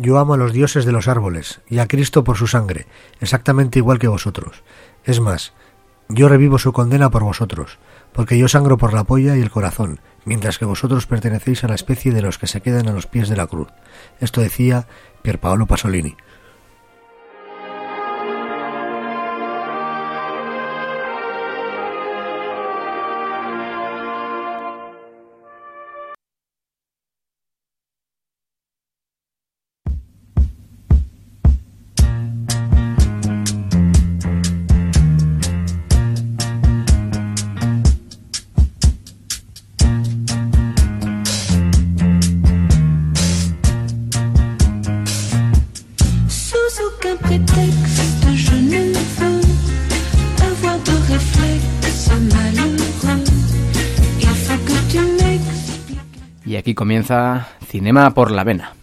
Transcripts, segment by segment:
Yo amo a los dioses de los árboles y a Cristo por su sangre, exactamente igual que vosotros. Es más, yo revivo su condena por vosotros, porque yo sangro por la polla y el corazón, mientras que vosotros pertenecéis a la especie de los que se quedan a los pies de la cruz. Esto decía Pierpaolo Pasolini. Y aquí comienza Cinema por la Vena.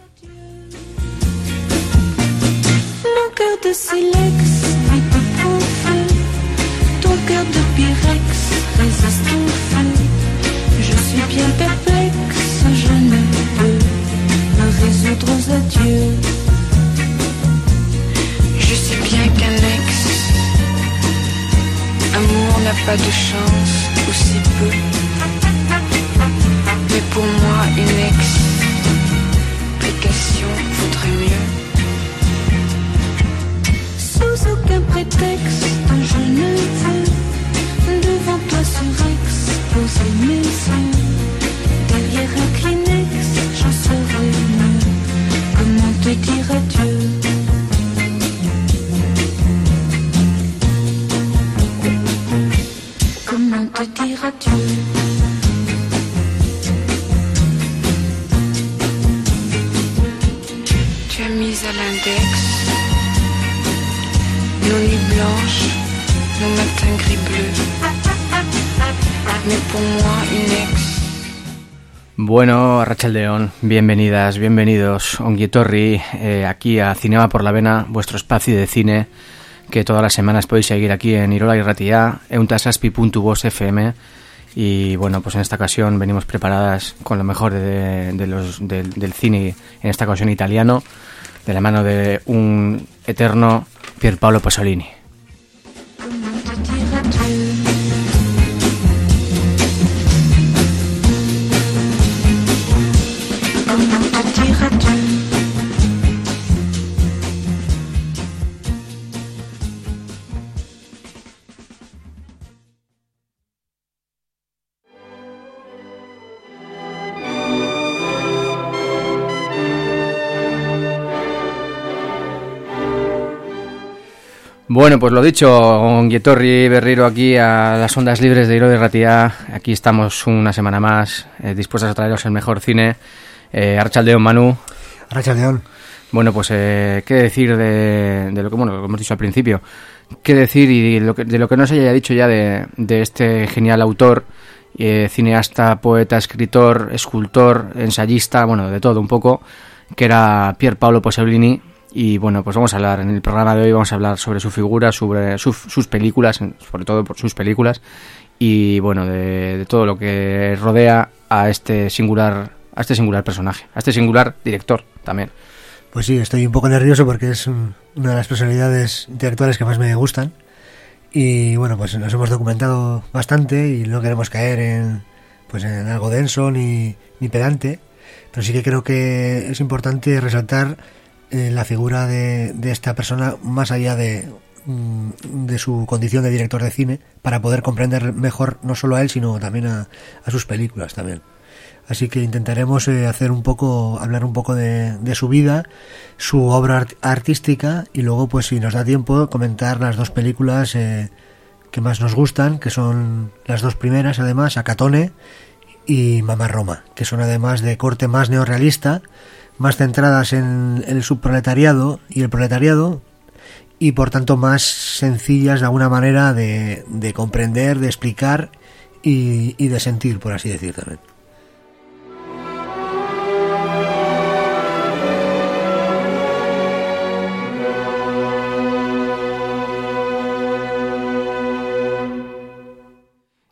Amour n'a pas de chance, ou si peu. Mais pour moi, une explication vaudrait mieux. Sous aucun prétexte, je ne veux devant toi surexposer mes yeux. Derrière un Kleenex, j'en serai mieux. Comment te dire adieu? Comment te dire adieu? Tu as mis à l'index nos nuits blanches, nos matins gris bleus. Mais pour moi, une ex. Bueno, Arratsaldeon, bienvenidas, bienvenidos, ongi etorri, aquí a Cinema por la Vena, vuestro espacio de cine, que todas las semanas podéis seguir aquí en Irola Irratia, euntasaspi.vos FM. Y bueno, pues en esta ocasión venimos preparadas con lo mejor del cine, en esta ocasión italiano, de la mano de un eterno Pierpaolo Pasolini. Bueno, pues lo dicho, ongi etorri berriro aquí a las ondas libres de Irola Irratia. Aquí estamos una semana más, dispuestas a traeros el mejor cine. Arratsaldeon, Manu. Arratsaldeon. Bueno, pues qué decir de lo que, bueno, lo que hemos dicho al principio. Qué decir y de lo que no se haya dicho ya de este genial autor, cineasta, poeta, escritor, escultor, ensayista, bueno, de todo un poco, que era Pierpaolo Pasolini. Y bueno, pues vamos a hablar, en el programa de hoy vamos a hablar sobre su figura, sobre sus películas, sobre todo por sus películas, y bueno, de todo lo que rodea a este singular personaje, a este singular director también. Pues sí, estoy un poco nervioso porque es una de las personalidades intelectuales que más me gustan. Y bueno, pues nos hemos documentado bastante y no queremos caer en algo denso ni pedante, pero sí que creo que es importante resaltar la figura de esta persona más allá de su condición de director de cine, para poder comprender mejor no solo a él sino también a sus películas también. Así que intentaremos hablar un poco de su vida, su obra artística, y luego, pues si nos da tiempo, comentar las dos películas que más nos gustan, que son las dos primeras además, Acatone y Mamá Roma, que son además de corte más neorrealista, más centradas en el subproletariado y el proletariado, y por tanto más sencillas de alguna manera de comprender, de explicar y de sentir, por así decir también.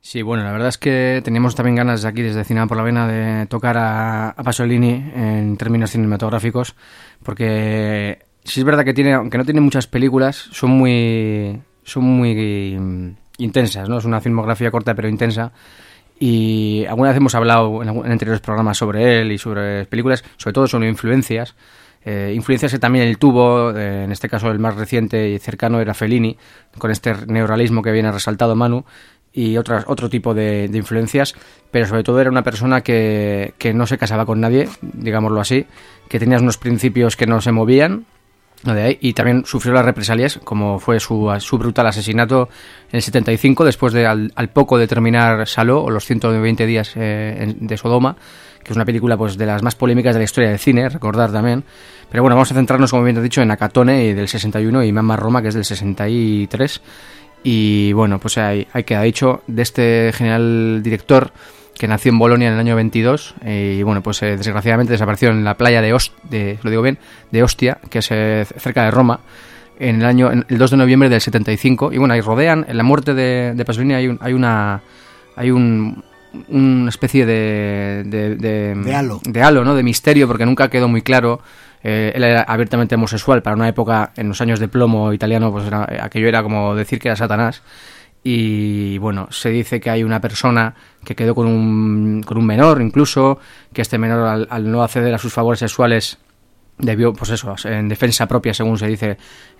Sí, bueno, la verdad es que teníamos también ganas aquí desde Cinema por la Vena de tocar a Pasolini en términos cinematográficos, porque sí es verdad que aunque no tiene muchas películas, son muy intensas, ¿no? Es una filmografía corta pero intensa. Y alguna vez hemos hablado en anteriores programas sobre él y sobre películas, sobre todo sobre influencias que también él tuvo, en este caso el más reciente y cercano era Fellini, con este neorrealismo que viene resaltado Manu, y otro tipo de influencias, pero sobre todo era una persona que no se casaba con nadie, digámoslo así, que tenía unos principios que no se movían, y también sufrió las represalias, como fue su brutal asesinato en el 75, después de al poco de terminar Saló, o los 120 días de Sodoma, que es una película pues de las más polémicas de la historia del cine, recordar también. Pero bueno, vamos a centrarnos, como bien he dicho, en Acatone del 61 y Mamma Roma, que es del 63. Y bueno, pues ahí queda dicho de este genial director que nació en Bolonia en el año 22 y bueno, pues desgraciadamente desapareció en la playa de Ostia, que es cerca de Roma, en el 2 de noviembre del 75. Y bueno, ahí rodean, en la muerte de Pasolini hay una especie de halo, ¿no? De misterio, porque nunca quedó muy claro. Él era abiertamente homosexual para una época, en los años de plomo italiano, pues aquello era como decir que era Satanás. Y bueno, se dice que hay una persona que quedó con un menor, incluso, que este menor al no acceder a sus favores sexuales debió, pues eso, en defensa propia, según se dice,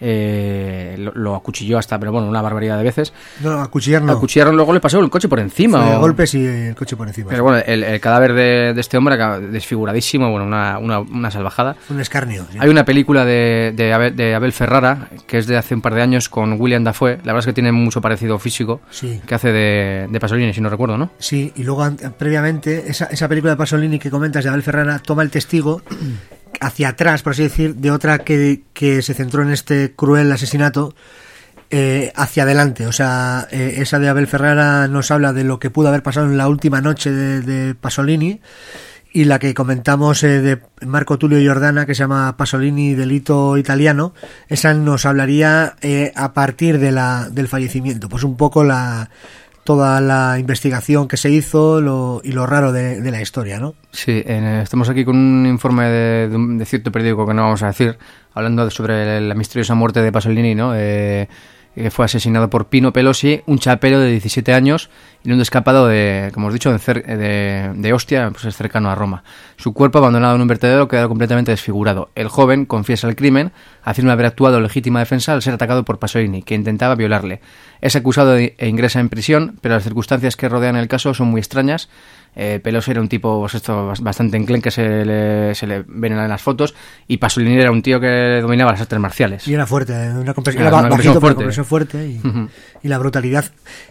lo acuchilló hasta, pero bueno, una barbaridad de veces. No, acuchillar no. Acuchillaron, luego le pasó el coche por encima. Fue golpes y el coche por encima. Pero bueno, el cadáver de este hombre desfiguradísimo, bueno, una salvajada. Un escarnio. Sí. Hay una película de Abel Ferrara, que es de hace un par de años, con William Dafoe. La verdad es que tiene mucho parecido físico, sí, que hace de Pasolini, si no recuerdo, ¿no? Sí, y luego previamente, esa película de Pasolini que comentas de Abel Ferrara toma el testigo hacia atrás, por así decir, de otra que se centró en este cruel asesinato, hacia adelante. O sea, esa de Abel Ferrara nos habla de lo que pudo haber pasado en la última noche de Pasolini, y la que comentamos de Marco Tulio Giordana, que se llama Pasolini, delito italiano, esa nos hablaría a partir del fallecimiento, pues un poco toda la investigación que se hizo y lo raro de la historia, ¿no? Sí, estamos aquí con un informe de cierto periódico que no vamos a decir, hablando sobre la misteriosa muerte de Pasolini, ¿no? Que fue asesinado por Pino Pelosi, un chapero de 17 años y un escapado como os he dicho, de Ostia, pues es cercano a Roma. Su cuerpo, abandonado en un vertedero, quedó completamente desfigurado. El joven confiesa el crimen, afirma haber actuado en legítima defensa al ser atacado por Pasolini, que intentaba violarle. Es acusado e ingresa en prisión, pero las circunstancias que rodean el caso son muy extrañas. Pelosi era un tipo pues bastante enclenque, se le ven en las fotos, y Pasolini era un tío que dominaba las artes marciales. Y era fuerte, una compresión fuerte y la brutalidad.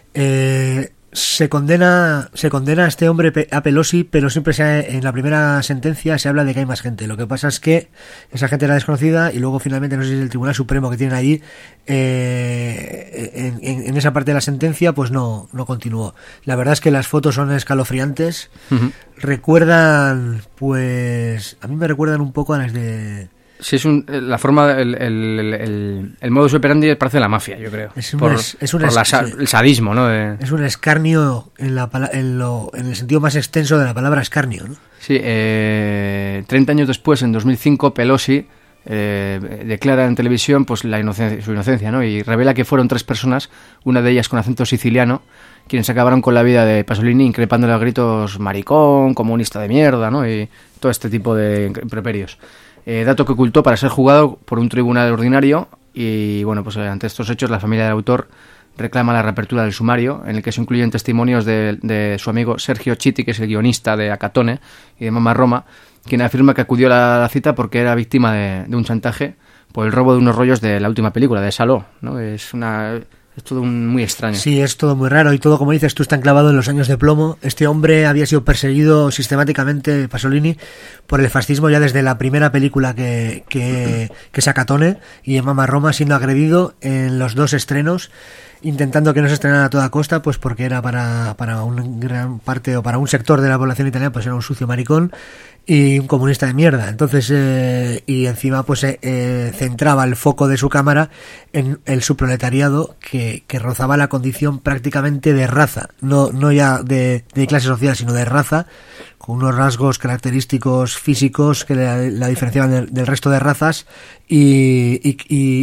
Se condena a este hombre, a Pelosi, pero siempre en la primera sentencia se habla de que hay más gente. Lo que pasa es que esa gente era desconocida y luego finalmente, no sé si es el Tribunal Supremo que tienen allí, en esa parte de la sentencia pues no continuó. La verdad es que las fotos son escalofriantes. Recuerdan, pues a mí me recuerdan un poco a las de... Sí, es la forma, el modus operandi parece la mafia, yo creo. El sadismo, ¿no? Es un escarnio en el sentido más extenso de la palabra escarnio, ¿no? Sí, 30 años después, en 2005, Pelosi declara en televisión pues su inocencia, ¿no? Y revela que fueron 3 personas, una de ellas con acento siciliano, quienes acabaron con la vida de Pasolini, increpándole a gritos maricón, comunista de mierda, ¿no? Y todo este tipo de improperios. Dato que ocultó para ser juzgado por un tribunal ordinario. Y bueno, pues ante estos hechos la familia del autor reclama la reapertura del sumario, en el que se incluyen testimonios de su amigo Sergio Chiti, que es el guionista de Acatone y de Mamma Roma, quien afirma que acudió a la cita porque era víctima de un chantaje por el robo de unos rollos de la última película, de Saló, ¿no? Es todo muy extraño. Sí, es todo muy raro y todo, como dices tú, está enclavado en los años de plomo. Este hombre había sido perseguido sistemáticamente, Pasolini, por el fascismo ya desde la primera película que es Acatone, y en Mamma Roma, siendo agredido en los 2 estrenos, intentando que no se estrenara a toda costa, pues porque era para una gran parte o para un sector de la población italiana, pues era un sucio maricón. y un comunista de mierda. Entonces, y encima pues centraba el foco de su cámara en el subproletariado que rozaba la condición prácticamente de raza, no ya de clase social, sino de raza, con unos rasgos característicos físicos que la diferenciaban del resto de razas y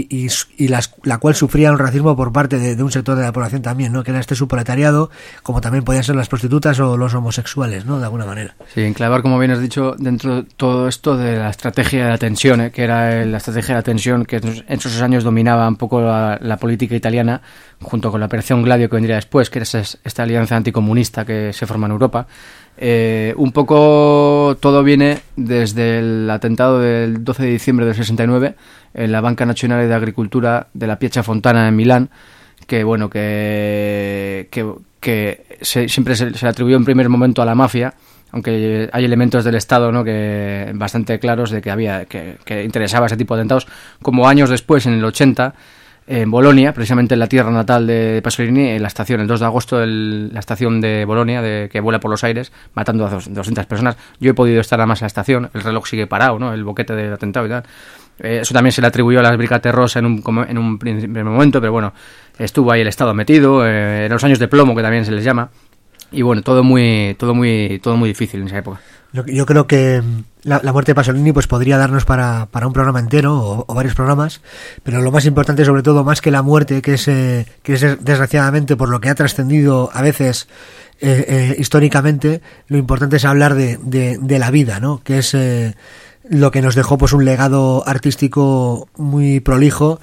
la cual sufría un racismo por parte de un sector de la población también, ¿no? Que era este subproletariado, como también podían ser las prostitutas o los homosexuales, ¿no? De alguna manera. Sí, enclavar, como bien has dicho, dentro de todo esto de la estrategia de la tensión, que era la estrategia de la tensión que en esos años dominaba un poco la política italiana, junto con la Operación Gladio que vendría después, que era esta alianza anticomunista que se forma en Europa. Un poco todo viene desde el atentado del 12 de diciembre del 69 en la Banca Nazionale de Agricultura de la Piazza Fontana en Milán, que bueno, que siempre se le atribuyó en primer momento a la mafia, aunque hay elementos del Estado, ¿no?, que bastante claros de que había que interesaba ese tipo de atentados, como años después, en el 80, en Bolonia, precisamente en la tierra natal de Pasolini, en la estación, el 2 de agosto, la estación de Bolonia, que vuela por los aires, matando a 200 personas. Yo he podido estar además en la estación, el reloj sigue parado, ¿no?, el boquete del atentado y tal. Eso también se le atribuyó a las Brigate Rosse en un primer momento, pero bueno, estuvo ahí el Estado metido, en los años de plomo, que también se les llama. Y bueno, todo muy difícil en esa época. Yo creo que la muerte de Pasolini pues podría darnos para un programa entero o varios programas, pero lo más importante, sobre todo, más que la muerte, que es desgraciadamente por lo que ha trascendido a veces históricamente, lo importante es hablar de la vida, ¿no? Que es lo que nos dejó pues un legado artístico muy prolijo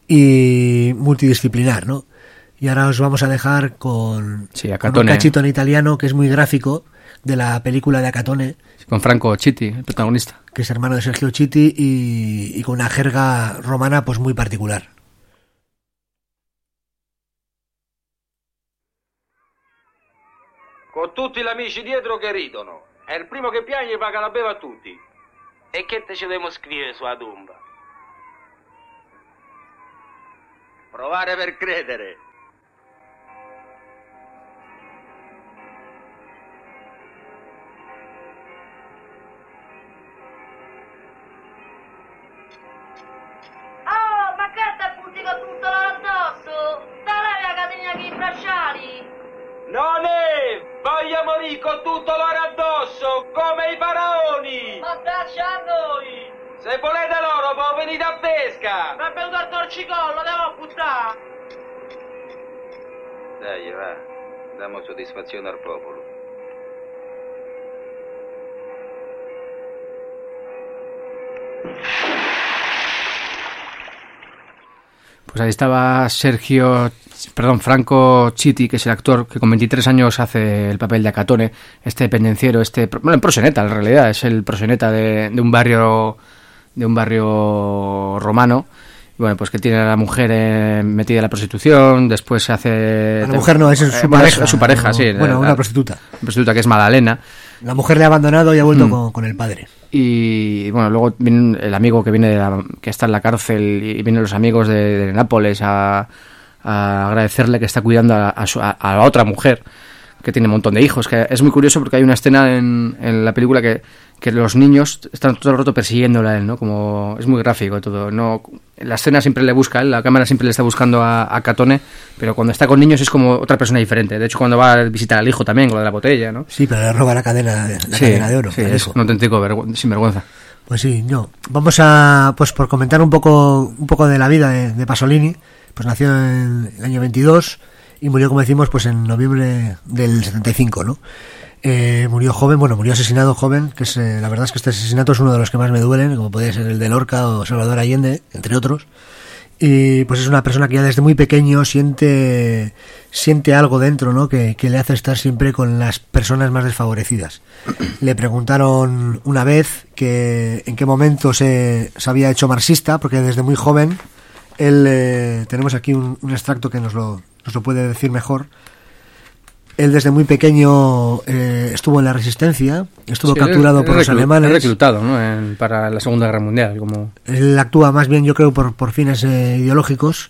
y multidisciplinar, ¿no? Y ahora os vamos a dejar con un cachito en italiano que es muy gráfico de la película de Acatone. Con Franco Chitti, el protagonista. Que es hermano de Sergio Chitti y con una jerga romana pues muy particular. Con tutti gli amici dietro che ridono. E il primo che piange paga la beva a tutti. E che te ci dobbiamo scrivere sulla tomba? Provare per credere. Oh, ma che te butti con tutto l'oro addosso? Te levi la catena che i bracciali? Non è! Voglio morire con tutto l'oro addosso, come i faraoni! Ma dacci a noi! Se volete l'oro, poi venite a pesca! Ma è venuto al torcicollo, devo buttare! Dai, va, diamo soddisfazione al popolo. Pues ahí estaba Franco Chitti, que es el actor que con 23 años hace el papel de Acatone, este pendenciero, proxeneta en realidad, es el proxeneta de un barrio romano. Bueno, pues que tiene a la mujer metida en la prostitución, después se hace... La mujer no, es su pareja. Su pareja, sí. Bueno, una prostituta. Una prostituta que es Madalena. La mujer le ha abandonado y ha vuelto con el padre. Y bueno, luego viene el amigo que está en la cárcel y vienen los amigos de Nápoles a agradecerle que está cuidando a la otra mujer que tiene un montón de hijos, que es muy curioso porque hay una escena en la película que los niños están todo el rato persiguiéndola a él, ¿no? Como es muy gráfico todo, no, la escena siempre le busca a él, la cámara siempre le está buscando a Catone, pero cuando está con niños es como otra persona diferente. De hecho, cuando va a visitar al hijo también, con lo de la botella, ¿no? Sí, pero le roba la cadena de oro. Sí, es un auténtico sinvergüenza. Pues sí, vamos a, pues por comentar un poco de la vida de Pasolini. Pues nació en el año 22 y murió, como decimos, pues en noviembre del 75, ¿no? Murió asesinado joven, que es la verdad es que este asesinato es uno de los que más me duelen, como podría ser el de Lorca o Salvador Allende, entre otros. Y pues es una persona que ya desde muy pequeño siente algo dentro, ¿no? Que le hace estar siempre con las personas más desfavorecidas. Le preguntaron una vez que en qué momento se había hecho marxista, porque desde muy joven él, tenemos aquí un extracto que nos lo puede decir mejor. Él desde muy pequeño estuvo en la resistencia, estuvo capturado por los alemanes. Reclutado, ¿no? Para la Segunda Guerra Mundial. Él actúa más bien, yo creo, por fines ideológicos.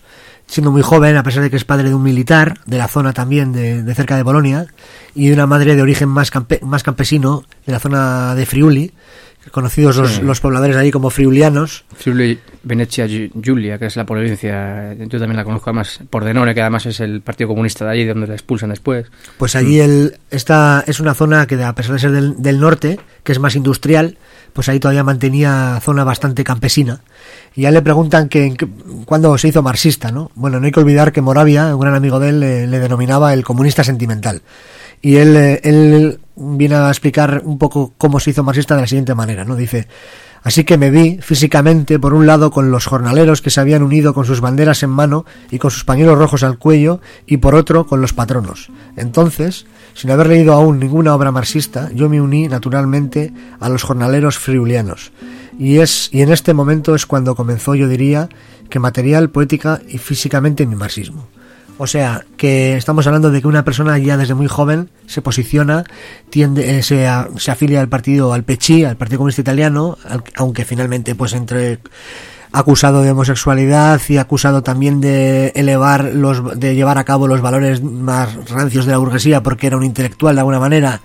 siendo muy joven, a pesar de que es padre de un militar de la zona también de cerca de Bolonia, y de una madre de origen más campesino, de la zona de Friuli, conocidos los pobladores de allí como friulianos. Friuli Venezia Giulia, que es la provincia, yo también la conozco además, Pordenone, que además es el Partido Comunista de allí, donde la expulsan después. Pues allí esta es una zona que, a pesar de ser del norte, que es más industrial, pues ahí todavía mantenía zona bastante campesina. Y ya le preguntan cuándo se hizo marxista, ¿no? Bueno, no hay que olvidar que Moravia, un gran amigo de él, le denominaba el comunista sentimental. Y él viene a explicar un poco cómo se hizo marxista de la siguiente manera, ¿no? Dice: así que me vi físicamente, por un lado, con los jornaleros que se habían unido con sus banderas en mano y con sus pañuelos rojos al cuello, y por otro, con los patronos. Entonces, sin haber leído aún ninguna obra marxista, yo me uní naturalmente a los jornaleros friulianos. Y en este momento es cuando comenzó, yo diría, que material, poética y físicamente mi marxismo. O sea, que estamos hablando de que una persona ya desde muy joven se posiciona, se afilia al partido, al PCI, al Partido Comunista Italiano, aunque finalmente pues entre acusado de homosexualidad y acusado también de llevar a cabo los valores más rancios de la burguesía, porque era un intelectual de alguna manera,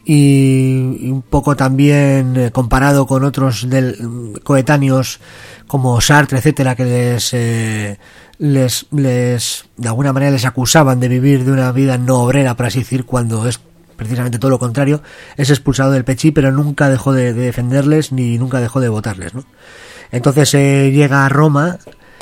y un poco también comparado con otros coetáneos como Sartre, etcétera, que les de alguna manera les acusaban de vivir de una vida no obrera, por así decir, cuando es precisamente todo lo contrario. Es expulsado del PCI, pero nunca dejó de defenderles ni nunca dejó de votarles, ¿no? Entonces llega a Roma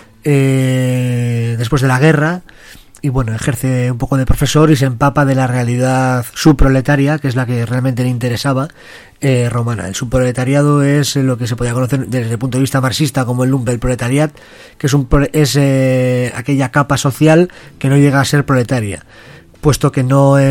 después de la guerra y bueno, ejerce un poco de profesor y se empapa de la realidad subproletaria, que es la que realmente le interesaba, romana. El subproletariado es lo que se podía conocer desde el punto de vista marxista como el Lumpenproletariat, que es aquella capa social que no llega a ser proletaria, puesto que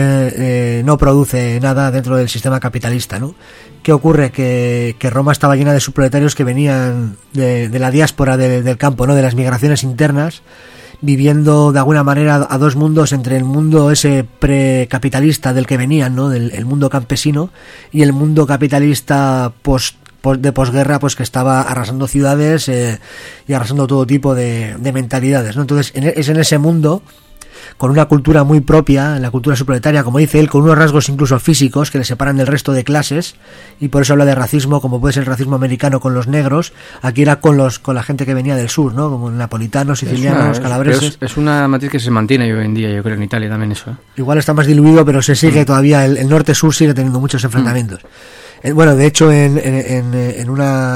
no produce nada dentro del sistema capitalista, ¿no? ¿Qué ocurre? Que Roma estaba llena de subproletarios que venían de la diáspora del campo, ¿no? De las migraciones internas, viviendo de alguna manera a dos mundos, entre el mundo ese precapitalista del que venían, ¿no? El mundo campesino, y el mundo capitalista de posguerra, pues que estaba arrasando ciudades y arrasando todo tipo de mentalidades, ¿no? Entonces es en ese mundo, con una cultura muy propia, la cultura subproletaria, como dice él, con unos rasgos incluso físicos que le separan del resto de clases, y por eso habla de racismo, como puede ser el racismo americano con los negros. Aquí era con la gente que venía del sur, ¿no? Como napolitanos, sicilianos, calabreses. Es una matriz que se mantiene hoy en día, yo creo, en Italia también eso, ¿eh? Igual está más diluido, pero se sigue todavía, el norte-sur sigue teniendo muchos enfrentamientos. Bueno, de hecho, en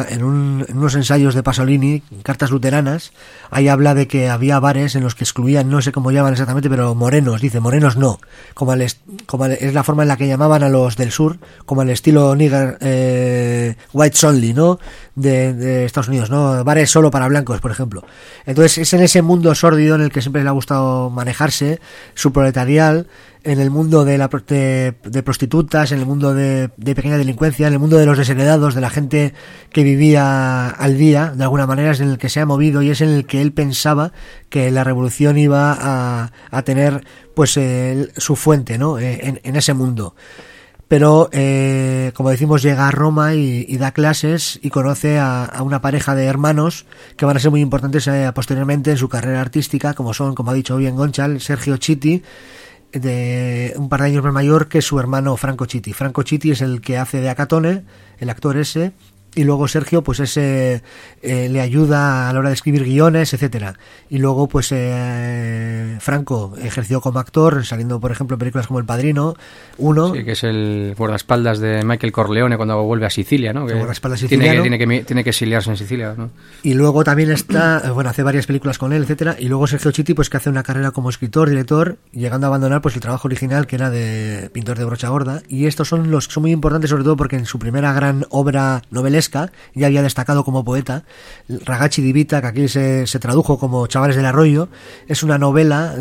unos ensayos de Pasolini, Cartas Luteranas, ahí habla de que había bares en los que excluían, no sé cómo llaman exactamente, pero morenos, dice, morenos no, como es la forma en la que llamaban a los del sur, como el estilo nigger, whites only, ¿no? De Estados Unidos, ¿no? Bares solo para blancos, por ejemplo. Entonces es en ese mundo sórdido en el que siempre le ha gustado manejarse, subproletarial, en el mundo de prostitutas, en el mundo de pequeña delincuencia, en el mundo de los desheredados, de la gente que vivía al día, de alguna manera, es en el que se ha movido, y es en el que él pensaba que la revolución iba a tener pues su fuente, ¿no? En ese mundo. Pero, como decimos, llega a Roma y da clases y conoce a una pareja de hermanos que van a ser muy importantes posteriormente en su carrera artística, como son, como ha dicho bien Gonchal, Sergio Chiti, de un par de años más mayor que su hermano Franco Chiti. Franco Chiti es el que hace de Acatone, el actor ese, y luego Sergio pues ese le ayuda a la hora de escribir guiones, etcétera. Y luego pues Franco ejerció como actor, saliendo por ejemplo en películas como El Padrino 1. Sí, que es el guardaespaldas de Michael Corleone cuando vuelve a Sicilia, ¿no? Que guardaespaldas siciliano. Tiene que exiliarse en Sicilia, ¿no? Y luego también está, bueno, hace varias películas con él, etcétera. Y luego Sergio Chiti pues que hace una carrera como escritor, director, llegando a abandonar pues el trabajo original que era de pintor de brocha gorda. Y estos son los que son muy importantes, sobre todo porque en su primera gran obra novelesca ya había destacado como poeta, Ragazzi di Vita, que aquí se tradujo como Chavales del Arroyo. Es una novela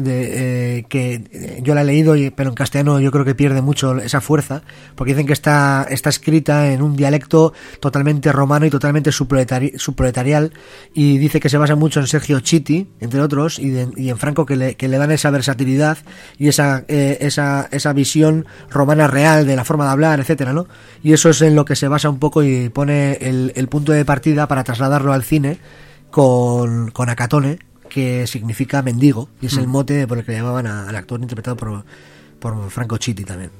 que yo la he leído, pero en castellano yo creo que pierde mucho esa fuerza, porque dicen que está escrita en un dialecto totalmente romano y totalmente subproletarial, y dice que se basa mucho en Sergio Chiti, entre otros, y en Franco, que le dan esa versatilidad y esa visión romana real de la forma de hablar, etcétera, ¿no? Y eso es en lo que se basa un poco y pone el punto de partida para trasladarlo al cine con Acatone, que significa mendigo, y es el mote por el que llamaban al actor interpretado por Franco Chitti también.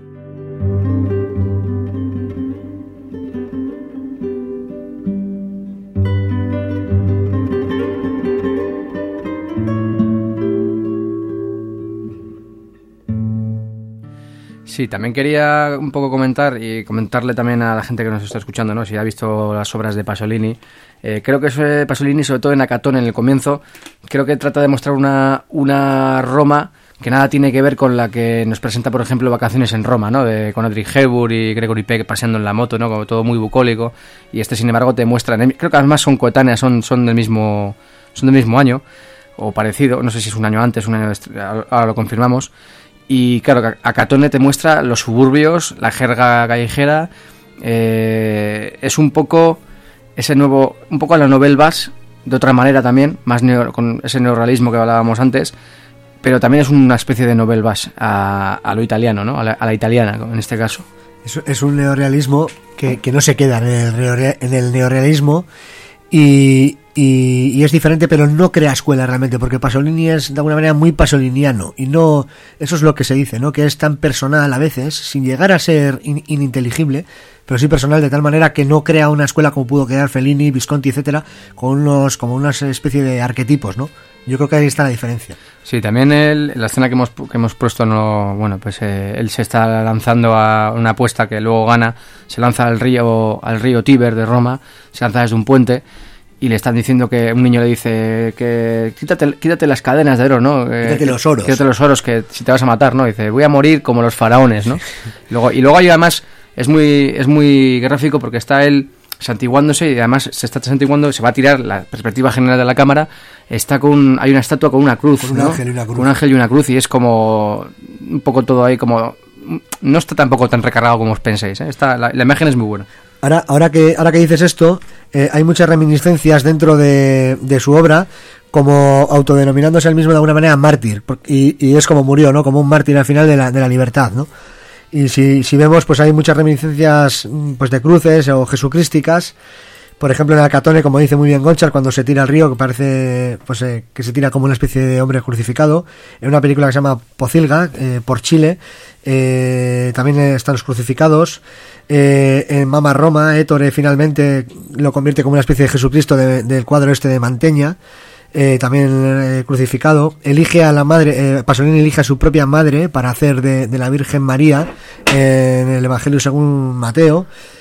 Sí, también quería un poco comentar y comentarle también a la gente que nos está escuchando, ¿no? Si ha visto las obras de Pasolini. Creo que Pasolini, sobre todo en Acatone, en el comienzo, creo que trata de mostrar una Roma que nada tiene que ver con la que nos presenta, por ejemplo, Vacaciones en Roma, ¿no? Con Audrey Hepburn y Gregory Peck paseando en la moto, ¿no? Como todo muy bucólico. Y sin embargo, te muestran... Creo que además son coetáneas, son del mismo año, o parecido. No sé si es un año antes, un año ahora lo confirmamos. Y claro, Acatone te muestra los suburbios, la jerga callejera. Es un poco un poco a la Nouvelle Vague, de otra manera también, más con ese neorrealismo que hablábamos antes, pero también es una especie de Nouvelle Vague a lo italiano, ¿no? A la italiana, en este caso. Es un neorrealismo que no se queda en el neorrealismo y es diferente, pero no crea escuela realmente, porque Pasolini es de alguna manera muy pasoliniano, y no, eso es lo que se dice, ¿no? Que es tan personal a veces, sin llegar a ser ininteligible, pero sí personal, de tal manera que no crea una escuela como pudo crear Fellini, Visconti, etcétera, como una especie de arquetipos, ¿no? Yo creo que ahí está la diferencia. Sí, también la escena que hemos puesto, él se está lanzando a una apuesta que luego gana, se lanza al río Tíber de Roma, se lanza desde un puente, y le están diciendo que un niño le dice que quítate las cadenas de oro, ¿no? Quítate los oros. Quítate los oros, que si te vas a matar, ¿no? Dice, voy a morir como los faraones, ¿no? y luego hay además, es muy gráfico porque está él santiguándose, y además se está santiguando, se va a tirar la perspectiva general de la cámara, hay una estatua con una cruz, con un ¿no? ángel y una cruz. Con un ángel y una cruz, y es como un poco todo ahí, como no está tampoco tan recargado como os penséis, ¿eh? La imagen es muy buena. Ahora que dices esto, hay muchas reminiscencias dentro de su obra, como autodenominándose él mismo de alguna manera mártir, y es como murió, ¿no? Como un mártir al final de la libertad, ¿no? Y si vemos, pues hay muchas reminiscencias, pues, de cruces o jesucrísticas. Por ejemplo, en Acatone, como dice muy bien Gonchar, cuando se tira al río, que parece pues que se tira como una especie de hombre crucificado. En una película que se llama Pocilga, por Chile, también están los crucificados. En Mama Roma, Ettore finalmente lo convierte como una especie de Jesucristo del cuadro este de Mantegna, también crucificado. Elige a la madre, Pasolini elige a su propia madre para hacer de la Virgen María en el Evangelio según Mateo.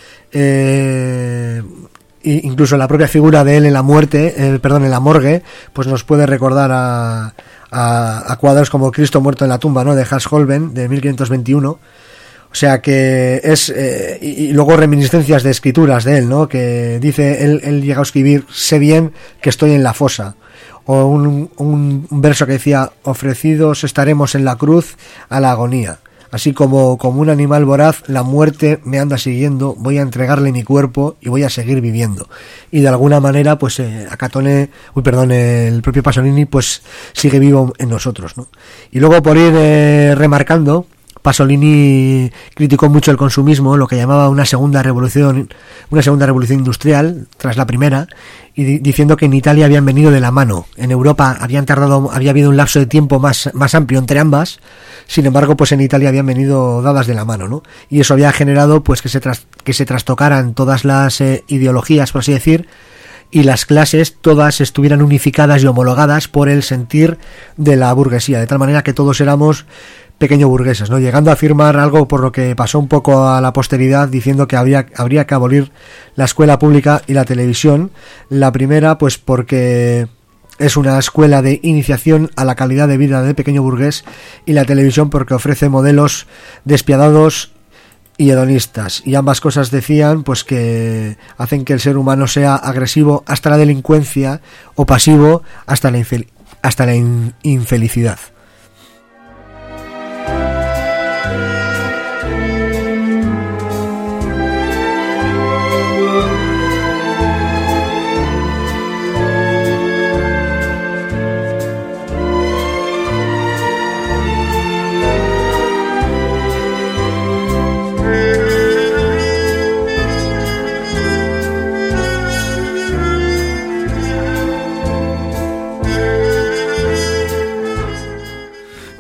Incluso la propia figura de él en la en la morgue, pues nos puede recordar a cuadros como Cristo muerto en la tumba, ¿no? De Hans Holbein, de 1521. O sea que es... y luego reminiscencias de escrituras de él, ¿no? Que dice, él llega a escribir, sé bien que estoy en la fosa. O un verso que decía, ofrecidos estaremos en la cruz a la agonía. Así como un animal voraz, la muerte me anda siguiendo, voy a entregarle mi cuerpo y voy a seguir viviendo. Y de alguna manera, pues el propio Pasolini, pues sigue vivo en nosotros, ¿no? Y luego, por ir remarcando, Pasolini criticó mucho el consumismo, lo que llamaba una segunda revolución industrial tras la primera, y diciendo que en Italia habían venido de la mano. En Europa había habido un lapso de tiempo más amplio entre ambas. Sin embargo, pues en Italia habían venido dadas de la mano, ¿no? Y eso había generado, pues, que se trastocaran todas las ideologías, por así decir, y las clases todas estuvieran unificadas y homologadas por el sentir de la burguesía, de tal manera que todos éramos pequeño burgueses, ¿no? Llegando a afirmar algo por lo que pasó un poco a la posteridad, diciendo que habría que abolir la escuela pública y la televisión. La primera, pues porque es una escuela de iniciación a la calidad de vida del pequeño burgués, y la televisión porque ofrece modelos despiadados y hedonistas, y ambas cosas, decían, pues que hacen que el ser humano sea agresivo hasta la delincuencia o pasivo hasta la infelicidad.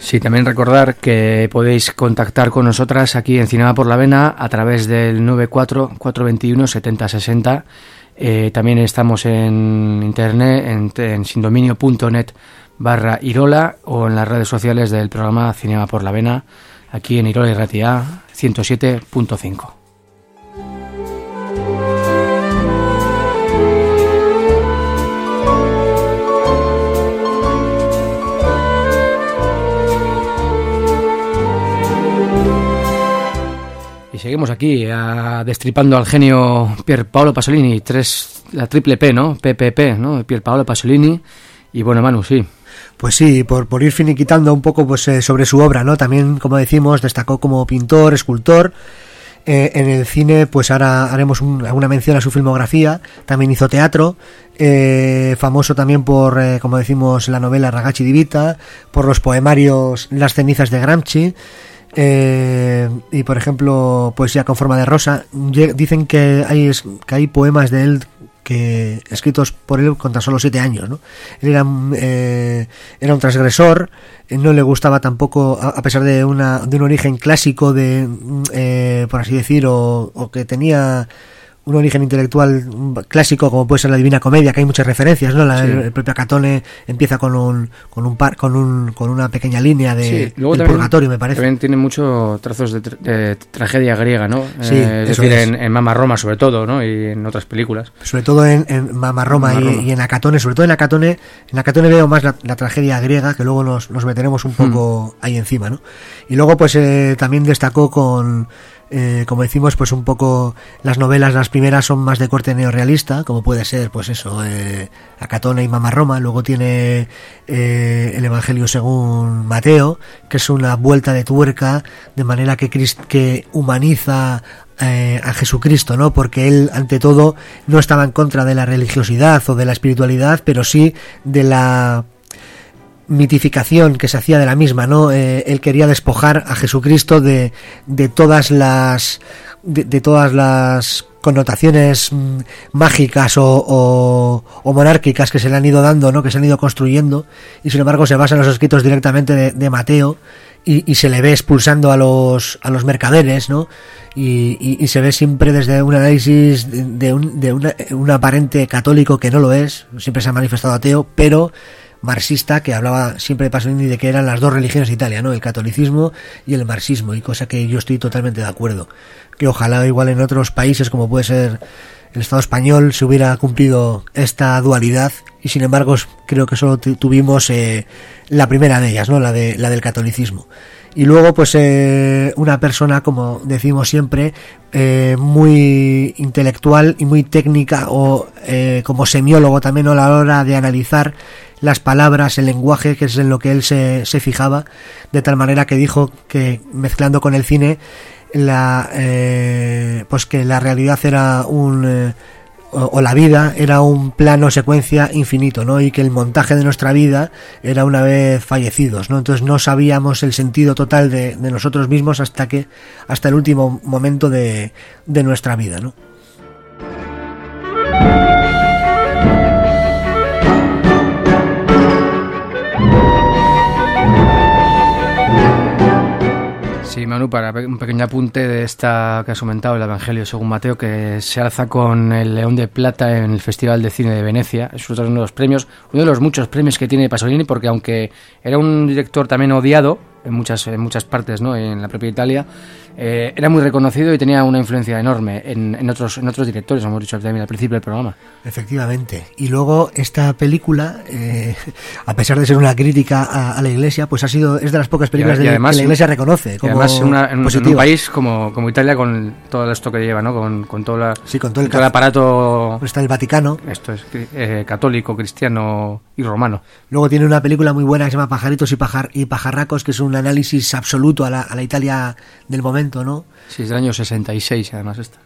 Sí, también recordar que podéis contactar con nosotras aquí en Cinema por la Vena a través del 94-421-7060. También estamos en internet, en sindominio.net/Irola o en las redes sociales del programa Cinema por la Vena, aquí en Irola y Ratia 107.5. Y seguimos aquí destripando al genio Pier Paolo Pasolini, la triple P, ¿no? PPP, ¿no? Pier Paolo Pasolini. Y bueno, Manu, sí. Pues sí, por ir finiquitando un poco pues sobre su obra, ¿no? También, como decimos, destacó como pintor, escultor. En el cine, pues ahora haremos alguna mención a su filmografía. También hizo teatro, famoso también por, como decimos, la novela Ragazzi di Vita, por los poemarios Las cenizas de Gramsci. Y por ejemplo, Poesía con forma de rosa. Dicen que hay poemas de él escritos por él con tan solo 7 años, ¿no? Él era un transgresor, no le gustaba tampoco, a pesar de un origen clásico, por así decir, o que tenía un origen intelectual clásico, como puede ser la Divina Comedia, que hay muchas referencias, ¿no? Sí. El propio Catone empieza con una pequeña línea del purgatorio, me parece. También tiene muchos trazos de tragedia griega, ¿no? Sí, es decir, en Mamma Roma, sobre todo, ¿no? Y en otras películas. Sobre todo en Mamma Roma y en Acatone. Sobre todo en Acatone veo más la tragedia griega, que luego nos meteremos un poco ahí encima, ¿no? Y luego pues también destacó con... como decimos, pues un poco las novelas, las primeras son más de corte neorrealista, como puede ser, pues eso, Acatone y Mamma Roma. Luego tiene el Evangelio según Mateo, que es una vuelta de tuerca, de manera que humaniza a Jesucristo, ¿no? Porque él, ante todo, no estaba en contra de la religiosidad o de la espiritualidad, pero sí de la mitificación que se hacía de la misma, ¿no? Él quería despojar a Jesucristo de todas las connotaciones mágicas o monárquicas que se le han ido dando, ¿no? Que se han ido construyendo, y sin embargo se basa en los escritos directamente de Mateo, y se le ve expulsando a los mercaderes, ¿no? Y se ve siempre desde un análisis de un aparente católico que no lo es, siempre se ha manifestado ateo, pero marxista, que hablaba siempre de Pasolini de que eran las dos religiones de Italia, ¿no? El catolicismo y el marxismo, y cosa que yo estoy totalmente de acuerdo, que ojalá igual en otros países, como puede ser el Estado español, se hubiera cumplido esta dualidad, y sin embargo creo que solo tuvimos la primera de ellas, ¿no? La del catolicismo. Y luego pues una persona, como decimos siempre, muy intelectual y muy técnica, o como semiólogo también, ¿no? A la hora de analizar las palabras, el lenguaje, que es en lo que él se fijaba, de tal manera que dijo que, mezclando con el cine, pues que la realidad era o la vida era un plano secuencia infinito, ¿no? Y que el montaje de nuestra vida era una vez fallecidos, ¿no? Entonces no sabíamos el sentido total de nosotros mismos hasta el último momento de nuestra vida, ¿no? Sí, Manu, para un pequeño apunte de esta que has comentado, el Evangelio según Mateo, que se alza con el León de Plata en el Festival de Cine de Venecia. Es uno de los premios, uno de los muchos premios que tiene Pasolini, porque aunque era un director también odiado en muchas partes, ¿no? En la propia Italia, era muy reconocido y tenía una influencia enorme en otros directores, como hemos dicho también al principio del programa. Efectivamente. Y luego esta película, a pesar de ser una crítica a la Iglesia, pues es de las pocas películas además, que la Iglesia reconoce como además en positivas. un país como Italia, con todo esto que lleva, ¿no? Con todo el aparato. Está el Vaticano. Esto es católico, cristiano y romano. Luego tiene una película muy buena que se llama Pajaritos y Pajarracos, que es un análisis absoluto a la Italia del momento, ¿no? Sí, es del año 66, además esta.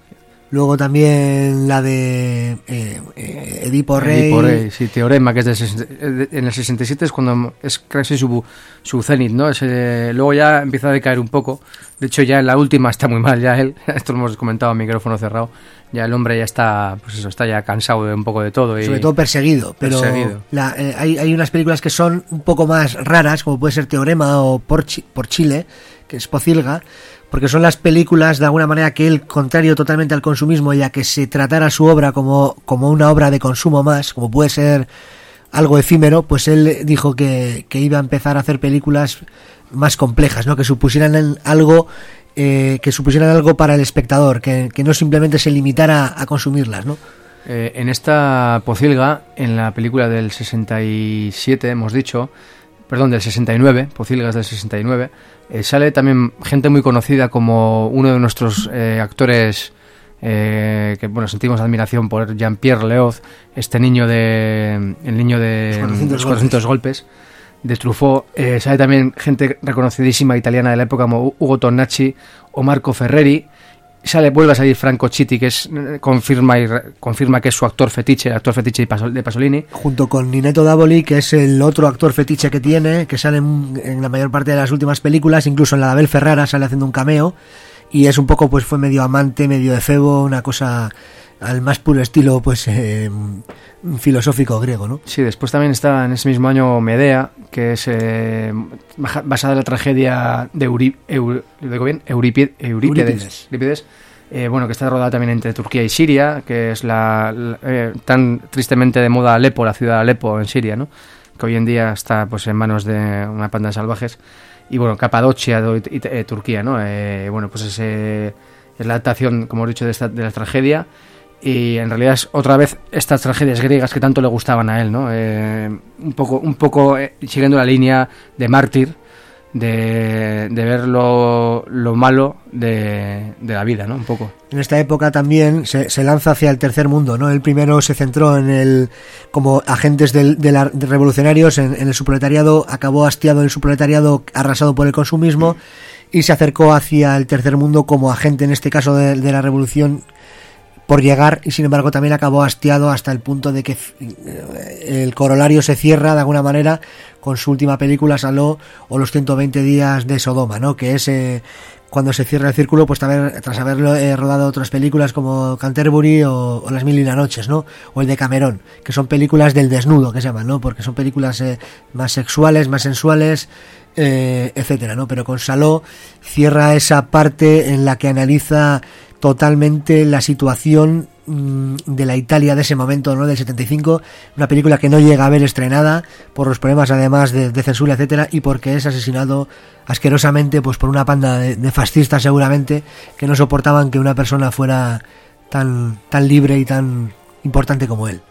Luego también la de Edipo Rey. Sí, Teorema, que es en el 67 es cuando es casi su cenit, ¿no? Luego ya empieza a decaer un poco. De hecho, ya en la última está muy mal, ya él, esto lo hemos comentado a micrófono cerrado, ya el hombre ya está, pues eso, está ya cansado de un poco de todo. Y sobre todo perseguido, pero hay unas películas que son un poco más raras, como puede ser Teorema o Por Chile, que es Pocilga, porque son las películas de alguna manera que él, contrario totalmente al consumismo, ya que se tratara su obra como una obra de consumo más, como puede ser algo efímero, pues él dijo que iba a empezar a hacer películas más complejas, ¿no? Que supusieran algo para el espectador, que no simplemente se limitara a consumirlas, ¿no? En esta Pocilga, en la película del 67, hemos dicho, perdón, del 69, Pocilgas del 69, sale también gente muy conocida como uno de nuestros actores que bueno, sentimos admiración por Jean-Pierre Léaud, el niño de los 400 golpes de Truffaut. Sale también gente reconocidísima italiana de la época como Ugo Tonnacci o Marco Ferreri. Vuelve a salir Franco Chitti, que confirma que es su actor fetiche de Pasolini, junto con Ninetto Davoli, que es el otro actor fetiche que tiene, que sale en la mayor parte de las últimas películas, incluso en la de Abel Ferrara sale haciendo un cameo, y es un poco, pues fue medio amante, medio efebo, una cosa al más puro estilo, pues filosófico griego, ¿no? Sí, después también está en ese mismo año Medea, que es basada en la tragedia de Eurípides. Bueno, que está rodada también entre Turquía y Siria, que es tan tristemente de moda Alepo, la ciudad de Alepo en Siria, ¿no? Que hoy en día está pues en manos de una panda de salvajes. Y bueno, Capadocia y Turquía, ¿no? Bueno, pues es la adaptación, como he dicho, de la tragedia. Y en realidad es otra vez estas tragedias griegas que tanto le gustaban a él, ¿no? Un poco siguiendo la línea de Mártir, de ver lo malo de la vida, ¿no? Un poco. En esta época también se lanza hacia el tercer mundo, ¿no? Él primero se centró como agentes de revolucionarios en el subproletariado, acabó hastiado en el subproletariado, arrasado por el consumismo, y se acercó hacia el tercer mundo como agente, en este caso de la revolución, por llegar, y sin embargo también acabó hastiado hasta el punto de que el corolario se cierra de alguna manera con su última película, Saló, o los 120 días de Sodoma, ¿no? Que es cuando se cierra el círculo, pues tras haber rodado otras películas como Canterbury o Las Mil y una Noches, ¿no? O el de Cameron, que son películas del desnudo, que se llaman, ¿no? Porque son películas más sexuales, más sensuales, etcétera, ¿no? Pero con Saló cierra esa parte en la que analiza totalmente la situación de la Italia de ese momento, ¿no? Del 75, una película que no llega a ver estrenada por los problemas además de censura, etcétera, y porque es asesinado asquerosamente pues por una panda de fascistas seguramente, que no soportaban que una persona fuera tan libre y tan importante como él.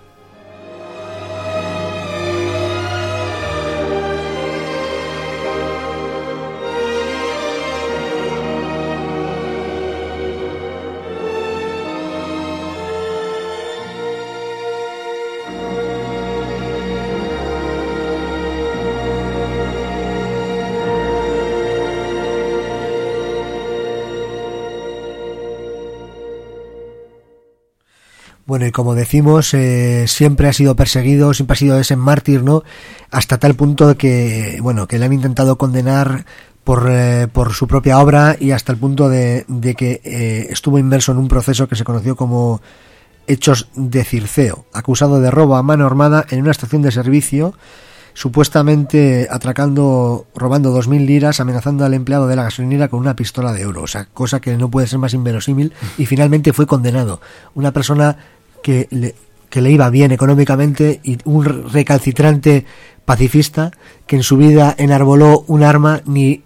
Bueno, y como decimos, siempre ha sido perseguido, siempre ha sido ese mártir, ¿no? Hasta tal punto de que, bueno, que le han intentado condenar por su propia obra, y hasta el punto de que estuvo inmerso en un proceso que se conoció como Hechos de Circeo, acusado de robo a mano armada en una estación de servicio, supuestamente robando 2.000 liras, amenazando al empleado de la gasolinera con una pistola de oro, o sea, cosa que no puede ser más inverosímil, y finalmente fue condenado. Una persona que le iba bien económicamente, y un recalcitrante pacifista que en su vida enarboló un arma ni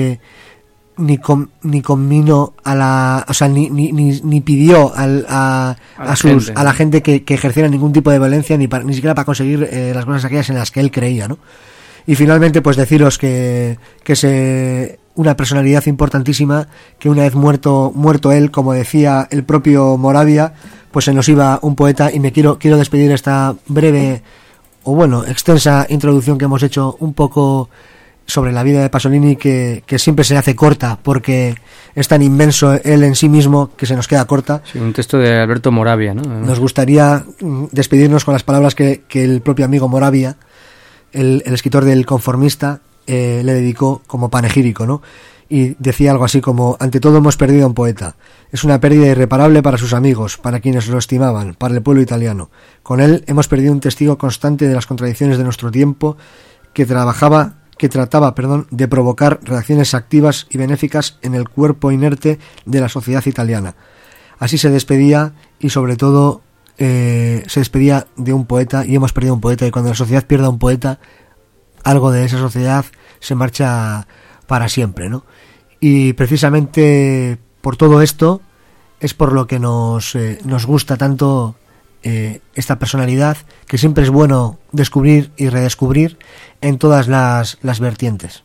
conminó a la, o sea, ni pidió a la gente que ejerciera ningún tipo de violencia, ni siquiera para conseguir las cosas aquellas en las que él creía, ¿no? Y finalmente, pues deciros que es una personalidad importantísima, que una vez muerto él, como decía el propio Moravia, pues se nos iba un poeta, y me quiero despedir esta breve, o bueno, extensa introducción que hemos hecho un poco sobre la vida de Pasolini, que siempre se hace corta, porque es tan inmenso él en sí mismo que se nos queda corta. Sí, un texto de Alberto Moravia, ¿no? Nos gustaría despedirnos con las palabras que el propio amigo Moravia, el escritor del Conformista, le dedicó como panegírico, ¿no? Y decía algo así como: ante todo hemos perdido a un poeta. Es una pérdida irreparable para sus amigos, para quienes lo estimaban, para el pueblo italiano. Con él hemos perdido un testigo constante de las contradicciones de nuestro tiempo, que trataba de provocar reacciones activas y benéficas en el cuerpo inerte de la sociedad italiana. Así se despedía, y sobre todo se despedía de un poeta, y hemos perdido un poeta, y cuando la sociedad pierde a un poeta, algo de esa sociedad se marcha para siempre, ¿no? Y precisamente por todo esto es por lo que nos gusta tanto esta personalidad, que siempre es bueno descubrir y redescubrir en todas las vertientes.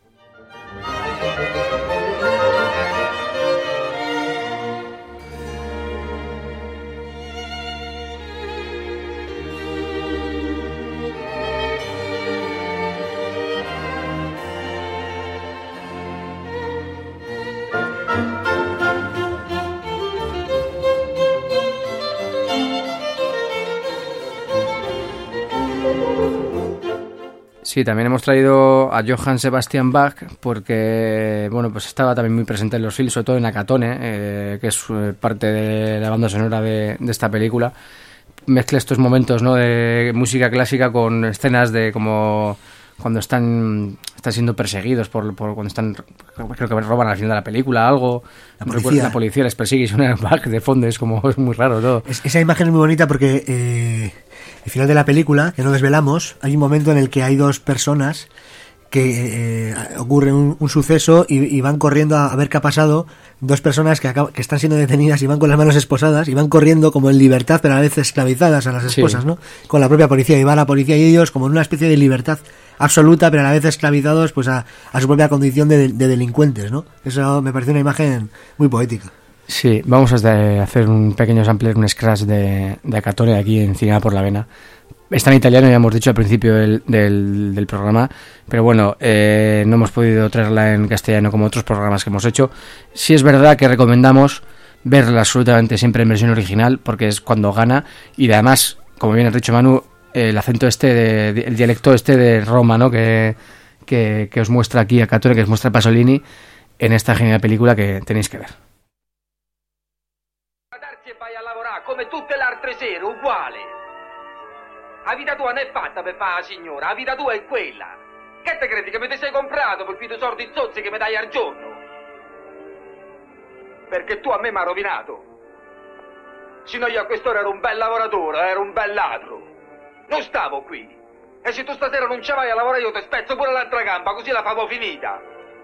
Sí, también hemos traído a Johann Sebastian Bach porque, bueno, pues estaba también muy presente en los films, sobre todo en Akatone, que es parte de la banda sonora de esta película. Mezcla estos momentos, ¿no?, de música clásica con escenas de como cuando están siendo perseguidos por cuando están, creo que roban al final de la película algo, la policía les persigue y suena Bach de fondo, es muy raro todo. Esa imagen es muy bonita porque al final de la película, que no desvelamos, hay un momento en el que hay dos personas que ocurre un suceso y van corriendo a ver qué ha pasado, dos personas que están siendo detenidas y van con las manos esposadas y van corriendo como en libertad, pero a la vez esclavizadas a las esposas, sí, ¿no? Con la propia policía, y va la policía y ellos como en una especie de libertad absoluta, pero a la vez esclavizados pues a su propia condición de delincuentes, ¿no? Eso me parece una imagen muy poética. Sí, vamos a hacer un pequeño sampler, un scratch de Akatone aquí en Cinema por la Vena. Está en italiano, ya hemos dicho al principio del programa, pero bueno, no hemos podido traerla en castellano como otros programas que hemos hecho. Sí es verdad que recomendamos verla absolutamente siempre en versión original, porque es cuando gana, y además, como bien has dicho, Manu, el acento el dialecto de Roma, ¿no?, que os muestra aquí Akatone, que os muestra Pasolini en esta genial película que tenéis que ver. E vai a lavorare come tutte le altre sere, uguale. La vita tua non è fatta per fare la signora, la vita tua è quella. Che te credi che mi ti sei comprato per quei soldi zozzi che mi dai al giorno? Perché tu a me mi hai rovinato. Se no io a quest'ora ero un bel lavoratore, ero un bel ladro. Non stavo qui. E se tu stasera non ci vai a lavorare io ti spezzo pure l'altra gamba, così la famo finita.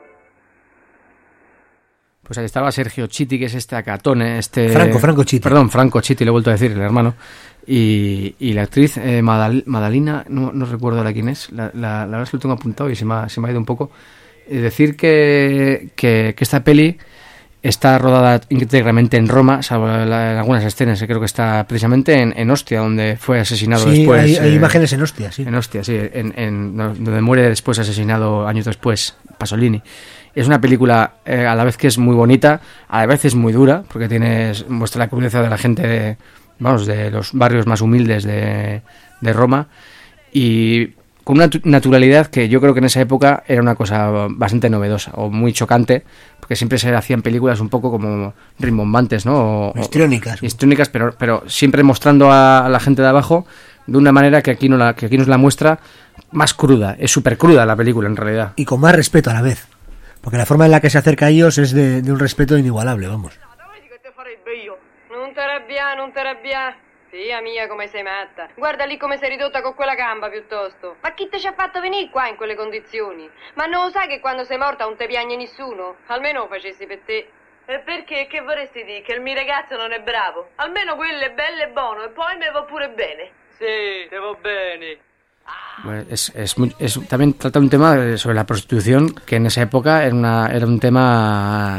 Pues ahí estaba Sergio Chitti, que es Akatone, Franco Chitti. Perdón, Franco Chitti, le he vuelto a decir, el hermano. Y la actriz Madalina, no recuerdo ahora quién es, la verdad es que lo tengo apuntado y se me ha ido un poco. Es decir que esta peli está rodada íntegramente en Roma, salvo en algunas escenas, creo que está precisamente en Ostia, donde fue asesinado después. Sí, hay imágenes en Ostia, sí. En Ostia, sí, donde muere después asesinado años después Pasolini. Es una película a la vez que es muy bonita, a la vez es muy dura, porque muestra la crudeza de la gente de los barrios más humildes de Roma, y con una naturalidad que yo creo que en esa época era una cosa bastante novedosa o muy chocante, porque siempre se hacían películas un poco como rimbombantes, ¿no? Histriónicas, pero siempre mostrando a la gente de abajo de una manera que aquí nos la muestra más cruda. Es súper cruda la película en realidad. Y con más respeto a la vez. Porque la forma en la que se acerca a ellos es de un respeto inigualable, vamos. Non te arrabbiare. Figlia mia, come sei matta. Guarda lì come sei ridotta con quella gamba, piuttosto. Ma chi te ci ha fatto venire qua in quelle condizioni? Ma non lo sai che quando sei morta non te piagne nessuno? Almeno lo facessi per te. E perché? Che vorresti dire? Che il mio ragazzo non è bravo? Almeno quello è bello e buono, e poi me va pure bene. Sì, te va bene. Bueno, también trata un tema sobre la prostitución, que en esa época era un tema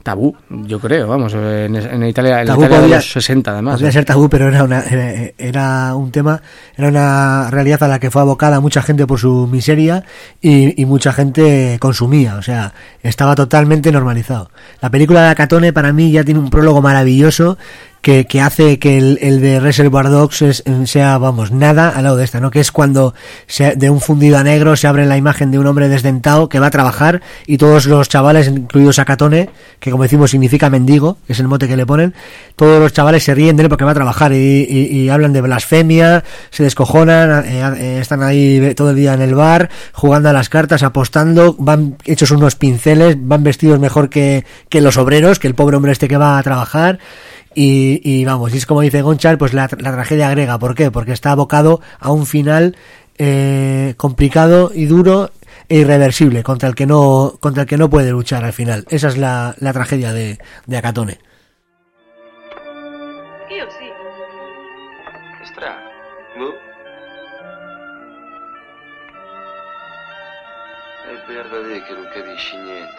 tabú, yo creo, vamos, en Italia, Tabú de podía- los 60 además. Podría ser tabú, pero era un tema, era una realidad a la que fue abocada mucha gente por su miseria y mucha gente consumía, o sea, estaba totalmente normalizado. La película de Acatone para mí ya tiene un prólogo maravilloso que hace que el de Reservoir Dogs sea, vamos, nada al lado de esta, ¿no? Que es cuando de un fundido a negro se abre la imagen de un hombre desdentado que va a trabajar y todos los chavales, incluidos Acatone, que como decimos significa mendigo, que es el mote que le ponen, todos los chavales se ríen de él porque va a trabajar y hablan de blasfemia, se descojonan, están ahí todo el día en el bar, jugando a las cartas, apostando, van hechos unos pinceles, van vestidos mejor que los obreros, que el pobre hombre este que va a trabajar. Y vamos, y es como dice Gonchar, pues la tragedia griega. ¿Por qué? Porque está abocado a un final complicado y duro e irreversible contra el que no puede luchar al final. Esa es la tragedia de Acatone. Io sì. Che strano. Boh. È per vedere che non capisci niente.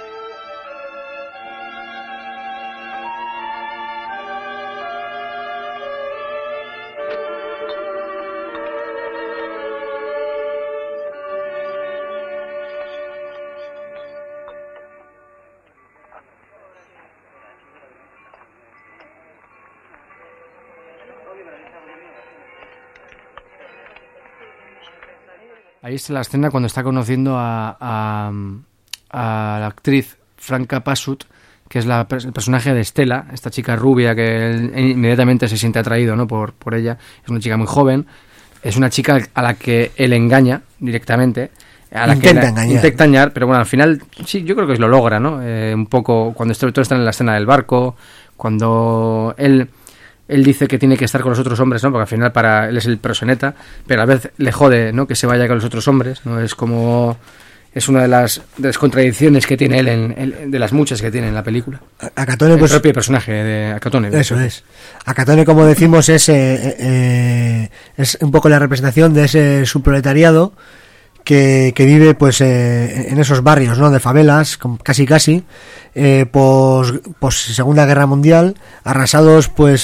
Ahí está la escena cuando está conociendo a la actriz Franca Passut, que es el personaje de Estela, esta chica rubia que él inmediatamente se siente atraído, ¿no? por ella. Es una chica muy joven, es una chica a la que él engaña directamente, a la Intenta engañar, pero bueno, al final sí, yo creo que lo logra, ¿no? Un poco cuando todo está en la escena del barco, cuando él dice que tiene que estar con los otros hombres, ¿no? Porque al final para él es el proxeneta, pero a la vez le jode, ¿no? Que se vaya con los otros hombres, ¿no? Es una de las contradicciones que tiene él, de las muchas que tiene en la película. Acatone, El pues, propio personaje de Acatone. eso es. Acatone, como decimos, es un poco la representación de ese subproletariado que vive pues en esos barrios, ¿no? De favelas, casi pos Segunda Guerra Mundial, arrasados pues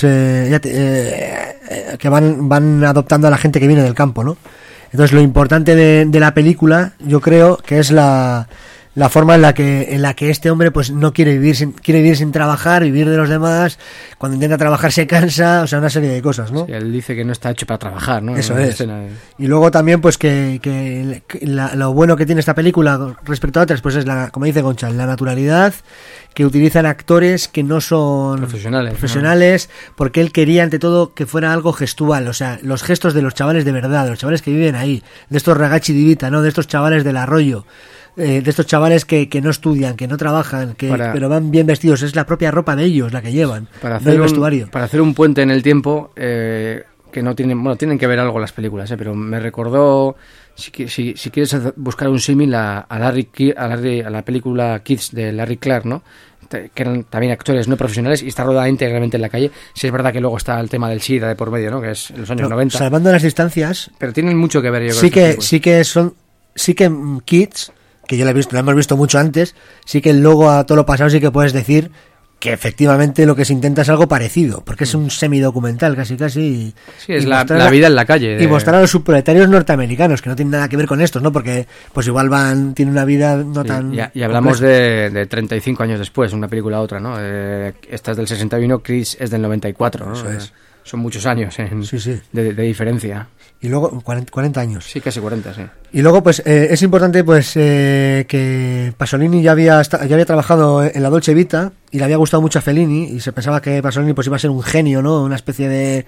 que van adoptando a la gente que viene del campo, ¿no? Entonces lo importante de la película, yo creo que es la forma en la que este hombre pues no quiere vivir sin trabajar, vivir de los demás. Cuando intenta trabajar se cansa, o sea, una serie de cosas, ¿no? Sí, él dice que no está hecho para trabajar, ¿no? Eso En la es. escena de- Y luego también pues que lo bueno que tiene esta película respecto a otras pues es como dice Gonchal, la naturalidad, que utilizan actores que no son Profesionales, porque él quería ante todo que fuera algo gestual, o sea, los gestos de los chavales de verdad, de los chavales que viven ahí, de estos ragazzi di vita, ¿no? De estos chavales del arroyo, de estos chavales que no estudian, que no trabajan, pero van bien vestidos, es la propia ropa de ellos la que llevan, para no el hacer vestuario. para hacer un puente en el tiempo, que no tienen que ver algo las películas, pero me recordó, si quieres buscar un símil a la película Kids de Larry Clark, ¿no? Que eran también actores no profesionales y está rodada íntegramente en la calle. Sí, es verdad que luego está el tema del SIDA de por medio, ¿no? Que es en los años 90. Salvando las distancias, Pero tienen mucho que ver, yo sí creo. que Kids, que yo la hemos visto mucho antes, sí que luego a todo lo pasado sí que puedes decir que efectivamente lo que se intenta es algo parecido, porque es un semidocumental casi Sí, es y la mostrar vida en la calle. y mostrar a los subproletarios norteamericanos, que no tienen nada que ver con estos, ¿no? Porque pues igual tienen una vida no Sí, tan... y hablamos compleja. de 35 años después, una película a otra, ¿no? Esta es del 61, Chris es del 94, ¿no? Eso es. Son muchos años Sí. de diferencia. Y luego 40 años. Sí, casi 40, sí. Y luego, pues, es importante, pues, que Pasolini ya había trabajado en la Dolce Vita y le había gustado mucho a Fellini y se pensaba que Pasolini pues iba a ser un genio, ¿no? Una especie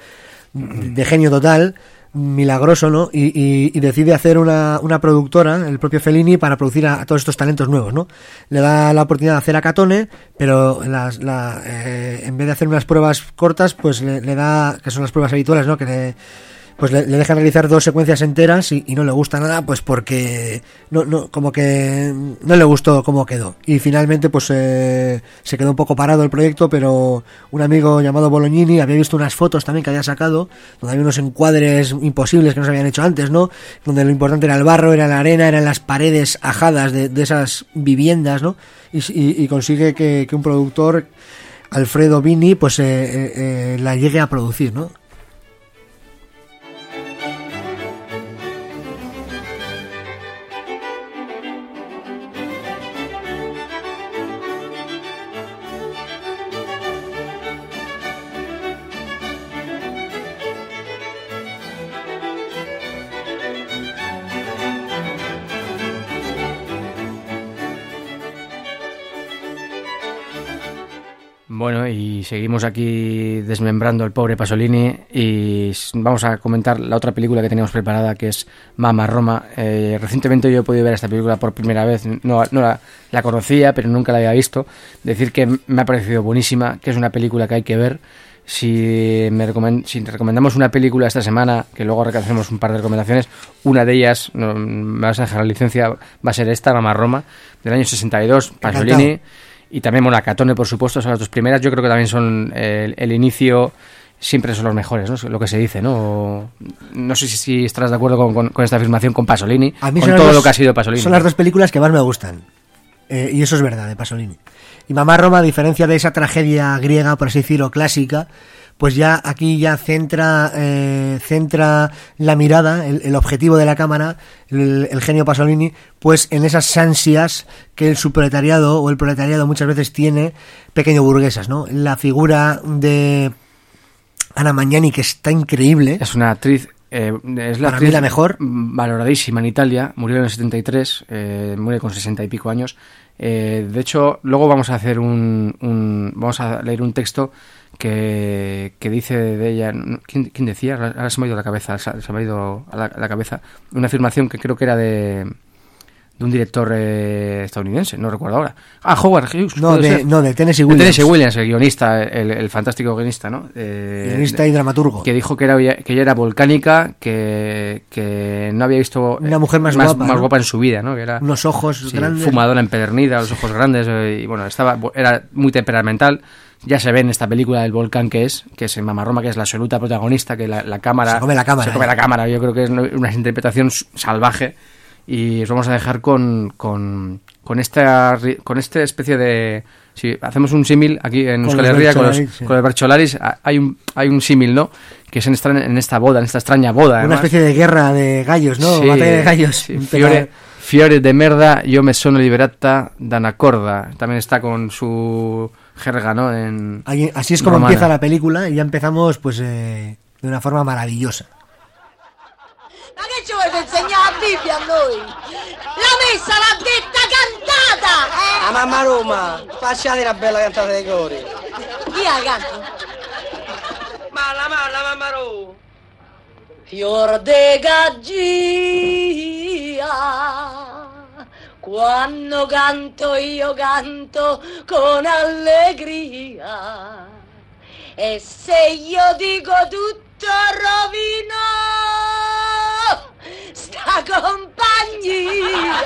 de genio total, milagroso, ¿no? Y decide hacer una productora, el propio Fellini, para producir a todos estos talentos nuevos, ¿no? Le da la oportunidad de hacer Acatone, pero en vez de hacer unas pruebas cortas, pues le da, que son las pruebas habituales, ¿no? Que pues le dejan realizar 2 secuencias enteras y no le gusta nada, pues porque como que no le gustó cómo quedó. Y finalmente pues se quedó un poco parado el proyecto, pero un amigo llamado Bolognini había visto unas fotos también que había sacado, donde había unos encuadres imposibles que no se habían hecho antes, ¿no? Donde lo importante era el barro, era la arena, eran las paredes ajadas de esas viviendas, ¿no? Y consigue que un productor, Alfredo Bini, pues la llegue a producir, ¿no? Bueno, y seguimos aquí desmembrando el pobre Pasolini y vamos a comentar la otra película que teníamos preparada, que es Mamma Roma. Recientemente yo he podido ver esta película por primera vez, no la conocía, pero nunca la había visto. Decir que me ha parecido buenísima, que es una película que hay que ver. Si recomendamos una película esta semana, que luego hacemos un par de recomendaciones, una de ellas, me vas a dejar la licencia, va a ser esta, Mamma Roma, del año 62, Pasolini. Encantado. Y también Monacatone, por supuesto, son las 2 primeras. Yo creo que también son el inicio, siempre son los mejores, ¿no? Lo que se dice, ¿no? No sé si estarás de acuerdo con esta afirmación con Pasolini, a mí con todo lo que ha sido Pasolini. Son las 2 películas que más me gustan, y eso es verdad, de Pasolini. Y Mamma Roma, a diferencia de esa tragedia griega, por así decirlo, clásica, pues ya aquí ya centra la mirada, el objetivo de la cámara, el genio Pasolini, pues en esas ansias que el subproletariado o el proletariado muchas veces tiene, pequeño burguesas, ¿no? La figura de Anna Magnani, que está increíble. Es una actriz, es la para actriz mí la mejor, valoradísima en Italia, murió en el 73, muere con 60 y pico años. De hecho, luego vamos a hacer vamos a leer un texto que dice de ella, ¿quién decía? Ahora se me ha ido la cabeza, se me ha ido a la cabeza, una afirmación que creo que era de un director estadounidense, no recuerdo ahora. Howard Hughes. No, de Tennessee Williams. De Tennessee Williams, el guionista, el fantástico guionista, ¿no? Guionista y dramaturgo. Que dijo que ella era volcánica, que no había visto una mujer más guapa en su vida, ¿no? Que era unos ojos grandes, fumadora empedernida, los ojos grandes, y bueno, era muy temperamental. Ya se ve en esta película el volcán que es en Mamma Roma, que es la absoluta protagonista, que la cámara se come la cámara. Yo creo que es una interpretación salvaje. Y os vamos a dejar con esta especie de... Si hacemos un símil aquí en Euskal Herria con los Bercholaris, hay un símil, ¿no? Que es en esta boda, en esta extraña boda. Una además. Especie de guerra de gallos, ¿no? Sí, batalla de gallos. Sí. Fiore de merda, yo me sono liberata d'anacorda. También está con su jerga, ¿no? Así es como romana. Empieza la película y ya empezamos pues de una forma maravillosa. Ma che ci volete insegnare la Bibbia a noi? La messa l'ha detta cantata! La Mamma Roma, facciate una bella cantata dei cori. Chi la canta? Ma la Mamma Roma. Fior de gaggia, quando canto io canto con allegria. E se io dico tutto rovino sta compagnia.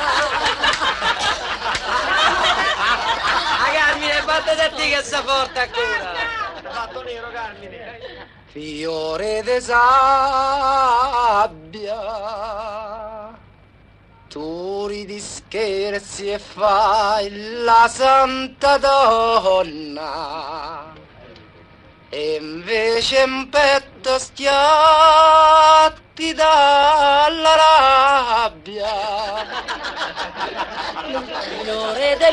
A Carmine, battete a te che sta forte ancora. Fatto nero, Carmine. Fiore de sabbia, tu ridi scherzi e fai la santa donna. E invece in petto schiatti dalla rabbia. Fiore de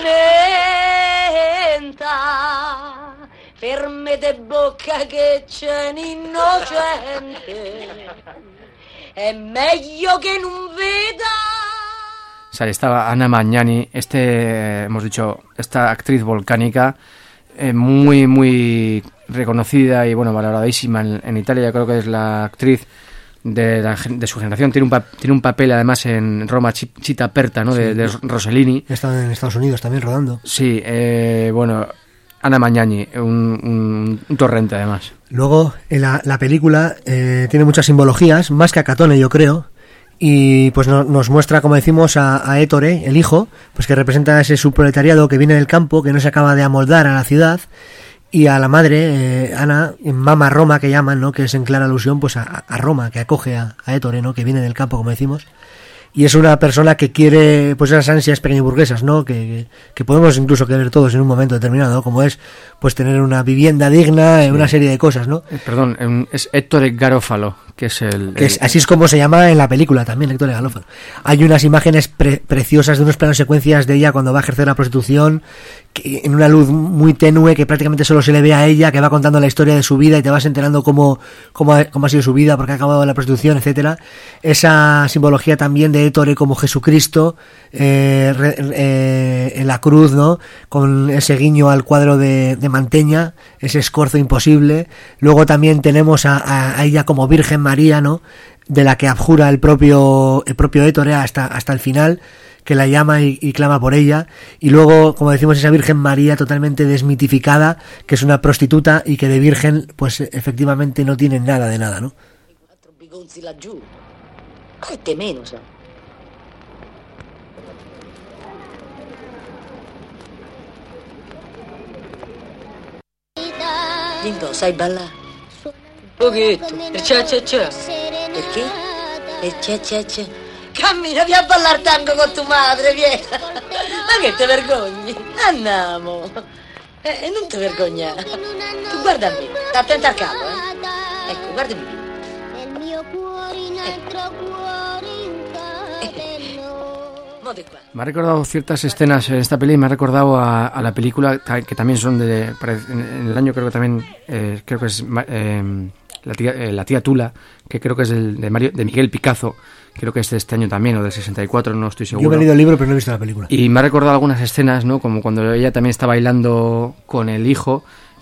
menta, ferme de bocca che c'è un innocente. È meglio che non veda. Ahí estaba Anna Magnani, hemos dicho, esta actriz volcánica, muy, muy reconocida y bueno, valoradísima en Italia. Yo creo que es la actriz de su generación. Tiene un papel además en Roma Città Aperta, ¿no? De Rossellini. Está en Estados Unidos también rodando. Sí, bueno, Ana Magnani, un torrente además. Luego, la película tiene muchas simbologías, más que a Catone, yo creo, y pues nos muestra, como decimos, a Ettore, el hijo, pues que representa ese subproletariado que viene del campo, que no se acaba de amoldar a la ciudad, y a la madre, Ana, Mama Roma, que llaman, ¿no? Que es en clara alusión pues a Roma, que acoge a Ettore, ¿no? Que viene del campo, como decimos. Y es una persona que quiere pues esas ansias pequeñoburguesas, ¿no? Que podemos incluso querer todos en un momento determinado, ¿no? Como es pues tener una vivienda digna, una serie de cosas, ¿no? Perdón, es Ettore Garofalo, que es así es como se llama en la película también, Ettore Garofalo. Hay unas imágenes preciosas de unos planos secuencias de ella cuando va a ejercer la prostitución, que, en una luz muy tenue, que prácticamente solo se le ve a ella, que va contando la historia de su vida y te vas enterando cómo ha sido su vida, porque ha acabado la prostitución, etcétera. Esa simbología también de Ettore como Jesucristo en la cruz, ¿no? Con ese guiño al cuadro de Mantegna, ese escorzo imposible. Luego también tenemos a ella como Virgen María, ¿no? De la que abjura el propio Ettore hasta el final, que la llama y clama por ella. Y luego, como decimos, esa Virgen María totalmente desmitificada, que es una prostituta y que de virgen pues efectivamente no tiene nada de nada, ¿no? Lindo, sai ballare? Pochetto, il cia-cia-cia. Perché? Il cia-cia-cia. Cammina, vieni a ballare tango con tua madre, vieni. Ma che te vergogni? Andiamo. Non ti vergognare. Tu guarda me, sta attenta al capo, eh. Ecco, guardami. Nel mio cuore, in altro cuore, Me ha recordado ciertas escenas en esta peli y me ha recordado a la película que también son en el año, creo que también creo que es la tía Tula, que creo que es de Miguel Picazo, creo que es de este año también o del 64, no estoy seguro. Yo me he leído el libro pero no he visto la película. Y me ha recordado algunas escenas, ¿no? Como cuando ella también está bailando con el hijo,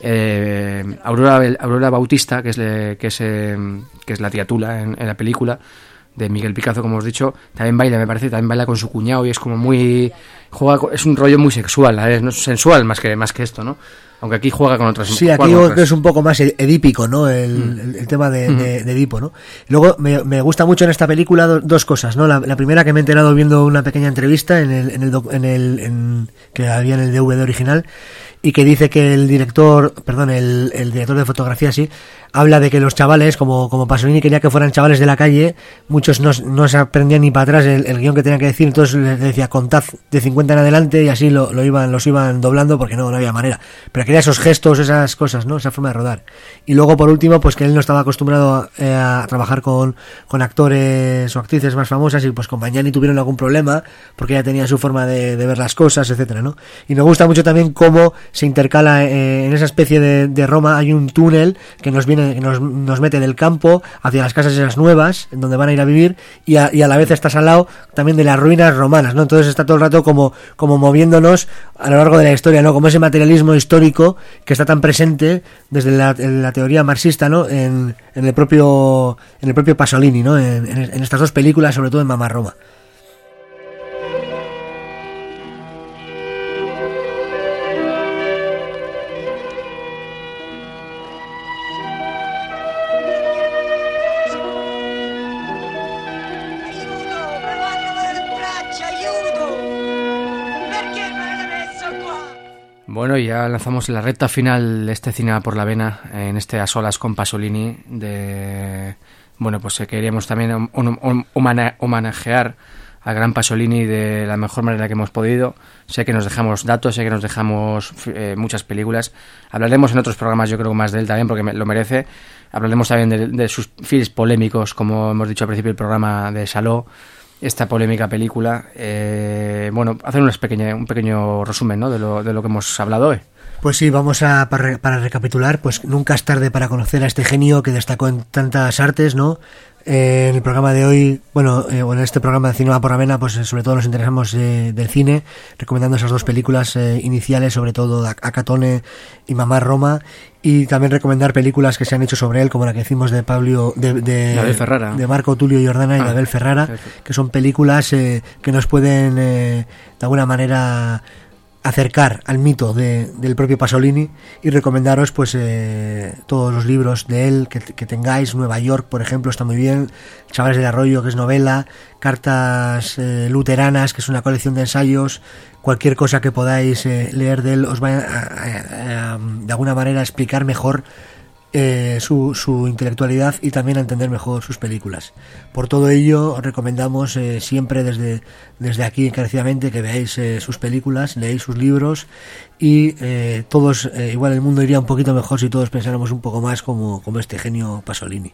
Aurora Bautista, que es la tía Tula en la película de Miguel Picazo, como os he dicho, también baila con su cuñado y es como muy es un rollo muy sexual, ¿sabes? No es sensual más que esto, ¿no? Aunque aquí juega con otras. Sí, aquí es un poco más edípico, ¿no? El tema de Edipo, ¿no? Luego me gusta mucho en esta película dos cosas, ¿no? La primera, que me he enterado viendo una pequeña entrevista que había en el DVD original, y que dice que el director de fotografía, sí, habla de que los chavales, como Pasolini quería que fueran chavales de la calle, muchos no se aprendían ni para atrás el guión que tenían que decir, entonces les decía contad de 50 en adelante y así los iban doblando porque no había manera. Pero quería esos gestos, esas cosas, ¿no? Esa forma de rodar. Y luego, por último, pues que él no estaba acostumbrado a trabajar con actores o actrices más famosas, y pues con Magnani tuvieron algún problema porque ella tenía su forma de ver las cosas, etcétera, ¿no? Y me gusta mucho también cómo se intercala en esa especie de Roma. Hay un túnel que nos mete del campo hacia las casas esas nuevas en donde van a ir a vivir, y a la vez estás al lado también de las ruinas romanas, ¿no? Entonces está todo el rato como moviéndonos a lo largo de la historia, ¿no? Como ese materialismo histórico que está tan presente desde la teoría marxista, ¿no? En el propio Pasolini, ¿no? En estas dos películas, sobre todo en Mamma Roma. Bueno, y ya lanzamos la recta final de este Cine por la Vena, en este A Solas con Pasolini. Bueno, pues queríamos también homenajear al gran Pasolini de la mejor manera que hemos podido. Sé que nos dejamos datos, sé que nos dejamos muchas películas. Hablaremos en otros programas, yo creo, más de él también, porque lo merece. Hablaremos también de sus films polémicos, como hemos dicho al principio del programa, de Saló, esta polémica película. Bueno, hacer un pequeño resumen, ¿no? de lo que hemos hablado hoy. Pues sí, vamos para recapitular, pues nunca es tarde para conocer a este genio que destacó en tantas artes, ¿no? En el programa de hoy, en este programa de Cinema por la Vena, pues sobre todo nos interesamos del cine, recomendando esas dos películas iniciales, sobre todo a Catone y Mamma Roma, y también recomendar películas que se han hecho sobre él, como la que hicimos de Abel Ferrara, de Marco Tulio Giordana y de Abel Ferrara, que son películas que nos pueden de alguna manera acercar al mito del propio Pasolini y recomendaros pues todos los libros de él que tengáis. Nueva York, por ejemplo, está muy bien. Chavales del Arroyo, que es novela. Cartas luteranas, que es una colección de ensayos. Cualquier cosa que podáis leer de él os va a de alguna manera explicar mejor su intelectualidad y también a entender mejor sus películas. Por todo ello os recomendamos siempre desde aquí encarecidamente que veáis sus películas, leáis sus libros y todos, igual el mundo iría un poquito mejor si todos pensáramos un poco más como este genio Pasolini.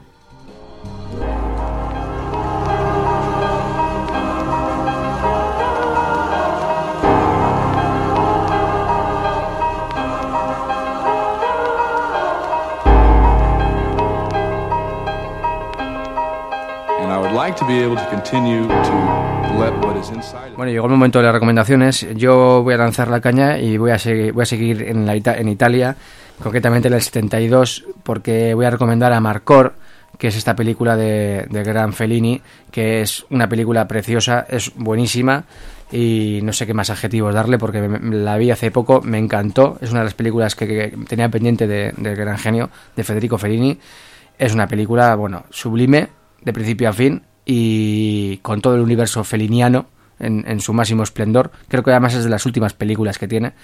Bueno, llegó el momento de las recomendaciones. Yo voy a lanzar la caña y voy a seguir en Italia, concretamente en el 72, porque voy a recomendar Amarcord, que es esta película de gran Fellini, que es una película preciosa, es buenísima y no sé qué más adjetivos darle porque la vi hace poco, me encantó. Es una de las películas que tenía pendiente del gran genio de Federico Fellini. Es una película, bueno, sublime de principio a fin y con todo el universo feliniano en su máximo esplendor. Creo que además es de las últimas películas que tiene.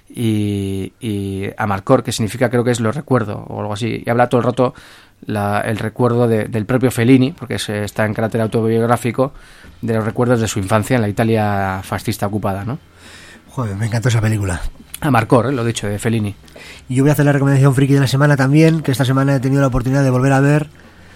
Y Amarcord, que significa, creo que es lo recuerdo o algo así, y habla todo el rato el recuerdo del propio Fellini, porque está en carácter autobiográfico, de los recuerdos de su infancia en la Italia fascista ocupada, ¿no? Joder, me encantó esa película. Amarcord, lo dicho, de Fellini. Y yo voy a hacer la recomendación friki de la semana también, que esta semana he tenido la oportunidad de volver a ver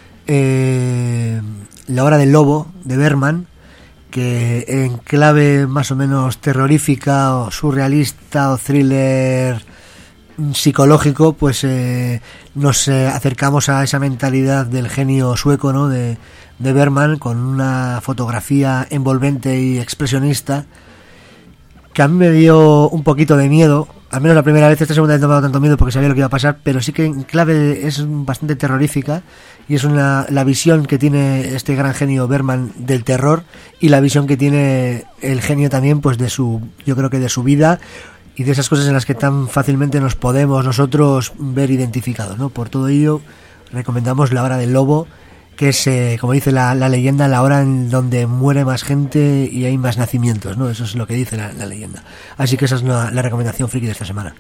La hora del lobo, de Bergman, que en clave más o menos terrorífica o surrealista o thriller psicológico, pues nos acercamos a esa mentalidad del genio sueco, ¿no? de Bergman, con una fotografía envolvente y expresionista que a mí me dio un poquito de miedo, al menos la primera vez. Esta segunda vez no me ha dado tanto miedo porque sabía lo que iba a pasar, pero sí que en clave es bastante terrorífica y es la visión que tiene este gran genio Bergman del terror y la visión que tiene el genio también, pues yo creo que de su vida y de esas cosas en las que tan fácilmente nos podemos nosotros ver identificados, ¿no? Por todo ello recomendamos La hora del lobo, que es, como dice la leyenda, la hora en donde muere más gente y hay más nacimientos, ¿no? Eso es lo que dice la leyenda. Así que esa es la recomendación friki de esta semana.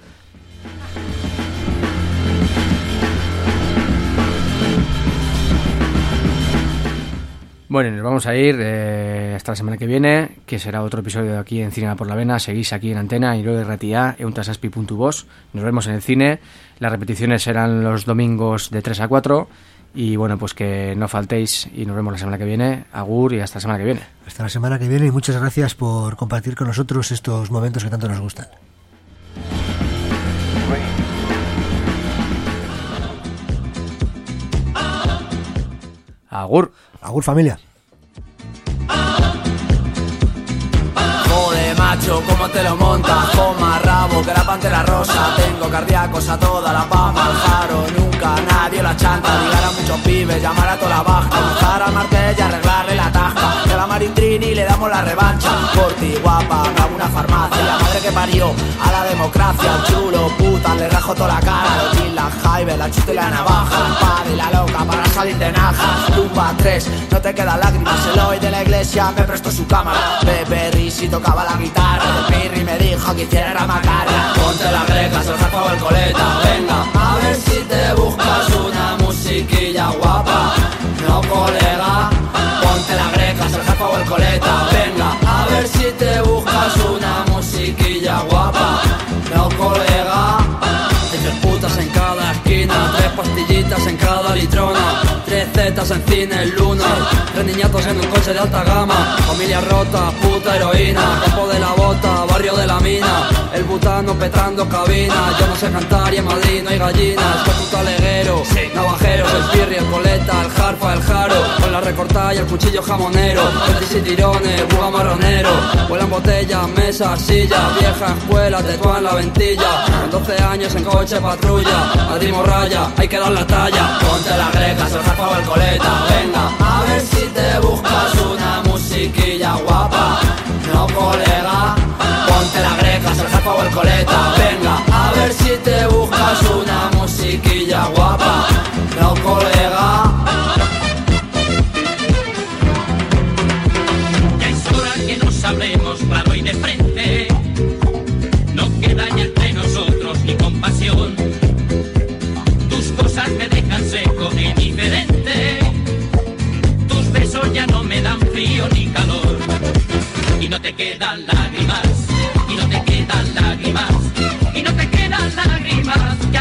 Bueno, nos vamos a ir hasta la semana que viene, que será otro episodio de aquí en Cinema por la Vena. Seguís aquí en Antena, y luego RTA, euntasaspi.vos. Nos vemos en el cine. Las repeticiones serán los domingos de 3 a 4. Y bueno, pues que no faltéis y nos vemos la semana que viene. Agur y hasta la semana que viene. Hasta la semana que viene y muchas gracias por compartir con nosotros estos momentos que tanto nos gustan. Agur. Agur, familia. Joder, macho, ¿cómo te lo montas? Toma rabo, que la pantera rosa. Tengo cardíacos a toda la pama. Al jaro, nunca nadie la chanta. Ligar a muchos pibes, llamar a toda la baja. Buscar al marqués y arreglarle la tasca. Que a la Marintrini le damos la revancha. Por ti, guapa, hago una farmacia. La madre que parió a la democracia. Al chulo, puta, le rajo toda la cara. Los jeans, la jaibe, la chuta y la navaja. La padre y la loca para salir de naja. Tumba 3, no te quedan lágrimas. El hoy de la iglesia me prestó su cámara. Pepe Risi tocaba la guitarra. El Pirri me dijo que hiciera macarra. Ponte las grecas, el jefe o el coleta. Venga, a ver si te buscas una musiquilla guapa. No, colega, ponte las grecas, el jefe o el coleta. Venga, a ver si te buscas una musiquilla guapa. No, colega. Hay 3 putas en cada esquina, 3 pastillitas en cada litrona, 3 zetas en cine el lunes, 3 niñatos en un coche de alta gama, familia rota, puta heroína, campo de la bota, barrio de la mina, el butano petrando cabina. Yo no sé cantar y en Madrid no hay gallinas. Con tu taleguero, navajeros, el pirri, el coleta, el jarfa, el jaro, con la recortada y el cuchillo jamonero, petis y tirones, buga marronero, vuelan botellas, mesas, sillas, vieja escuela, tetúa en la ventilla, con 12 años en coche patrulla, Madrid morralla, hay que dar la talla. Ponte las grecas, el jarfa o el coleta. Venga, a ver si te buscas una musiquilla guapa. No, colega, ponte la greca, el jefe o el coleta. Venga, a ver si te buscas una musiquilla guapa, no colega. Ya es hora que nos hablemos claro y de frente. No queda ya entre nosotros ni compasión. Tus cosas me dejan seco e indiferente. Tus besos ya no me dan frío ni calor. Y no te quedan lágrimas, y no te quedan lágrimas, y no te quedan lágrimas.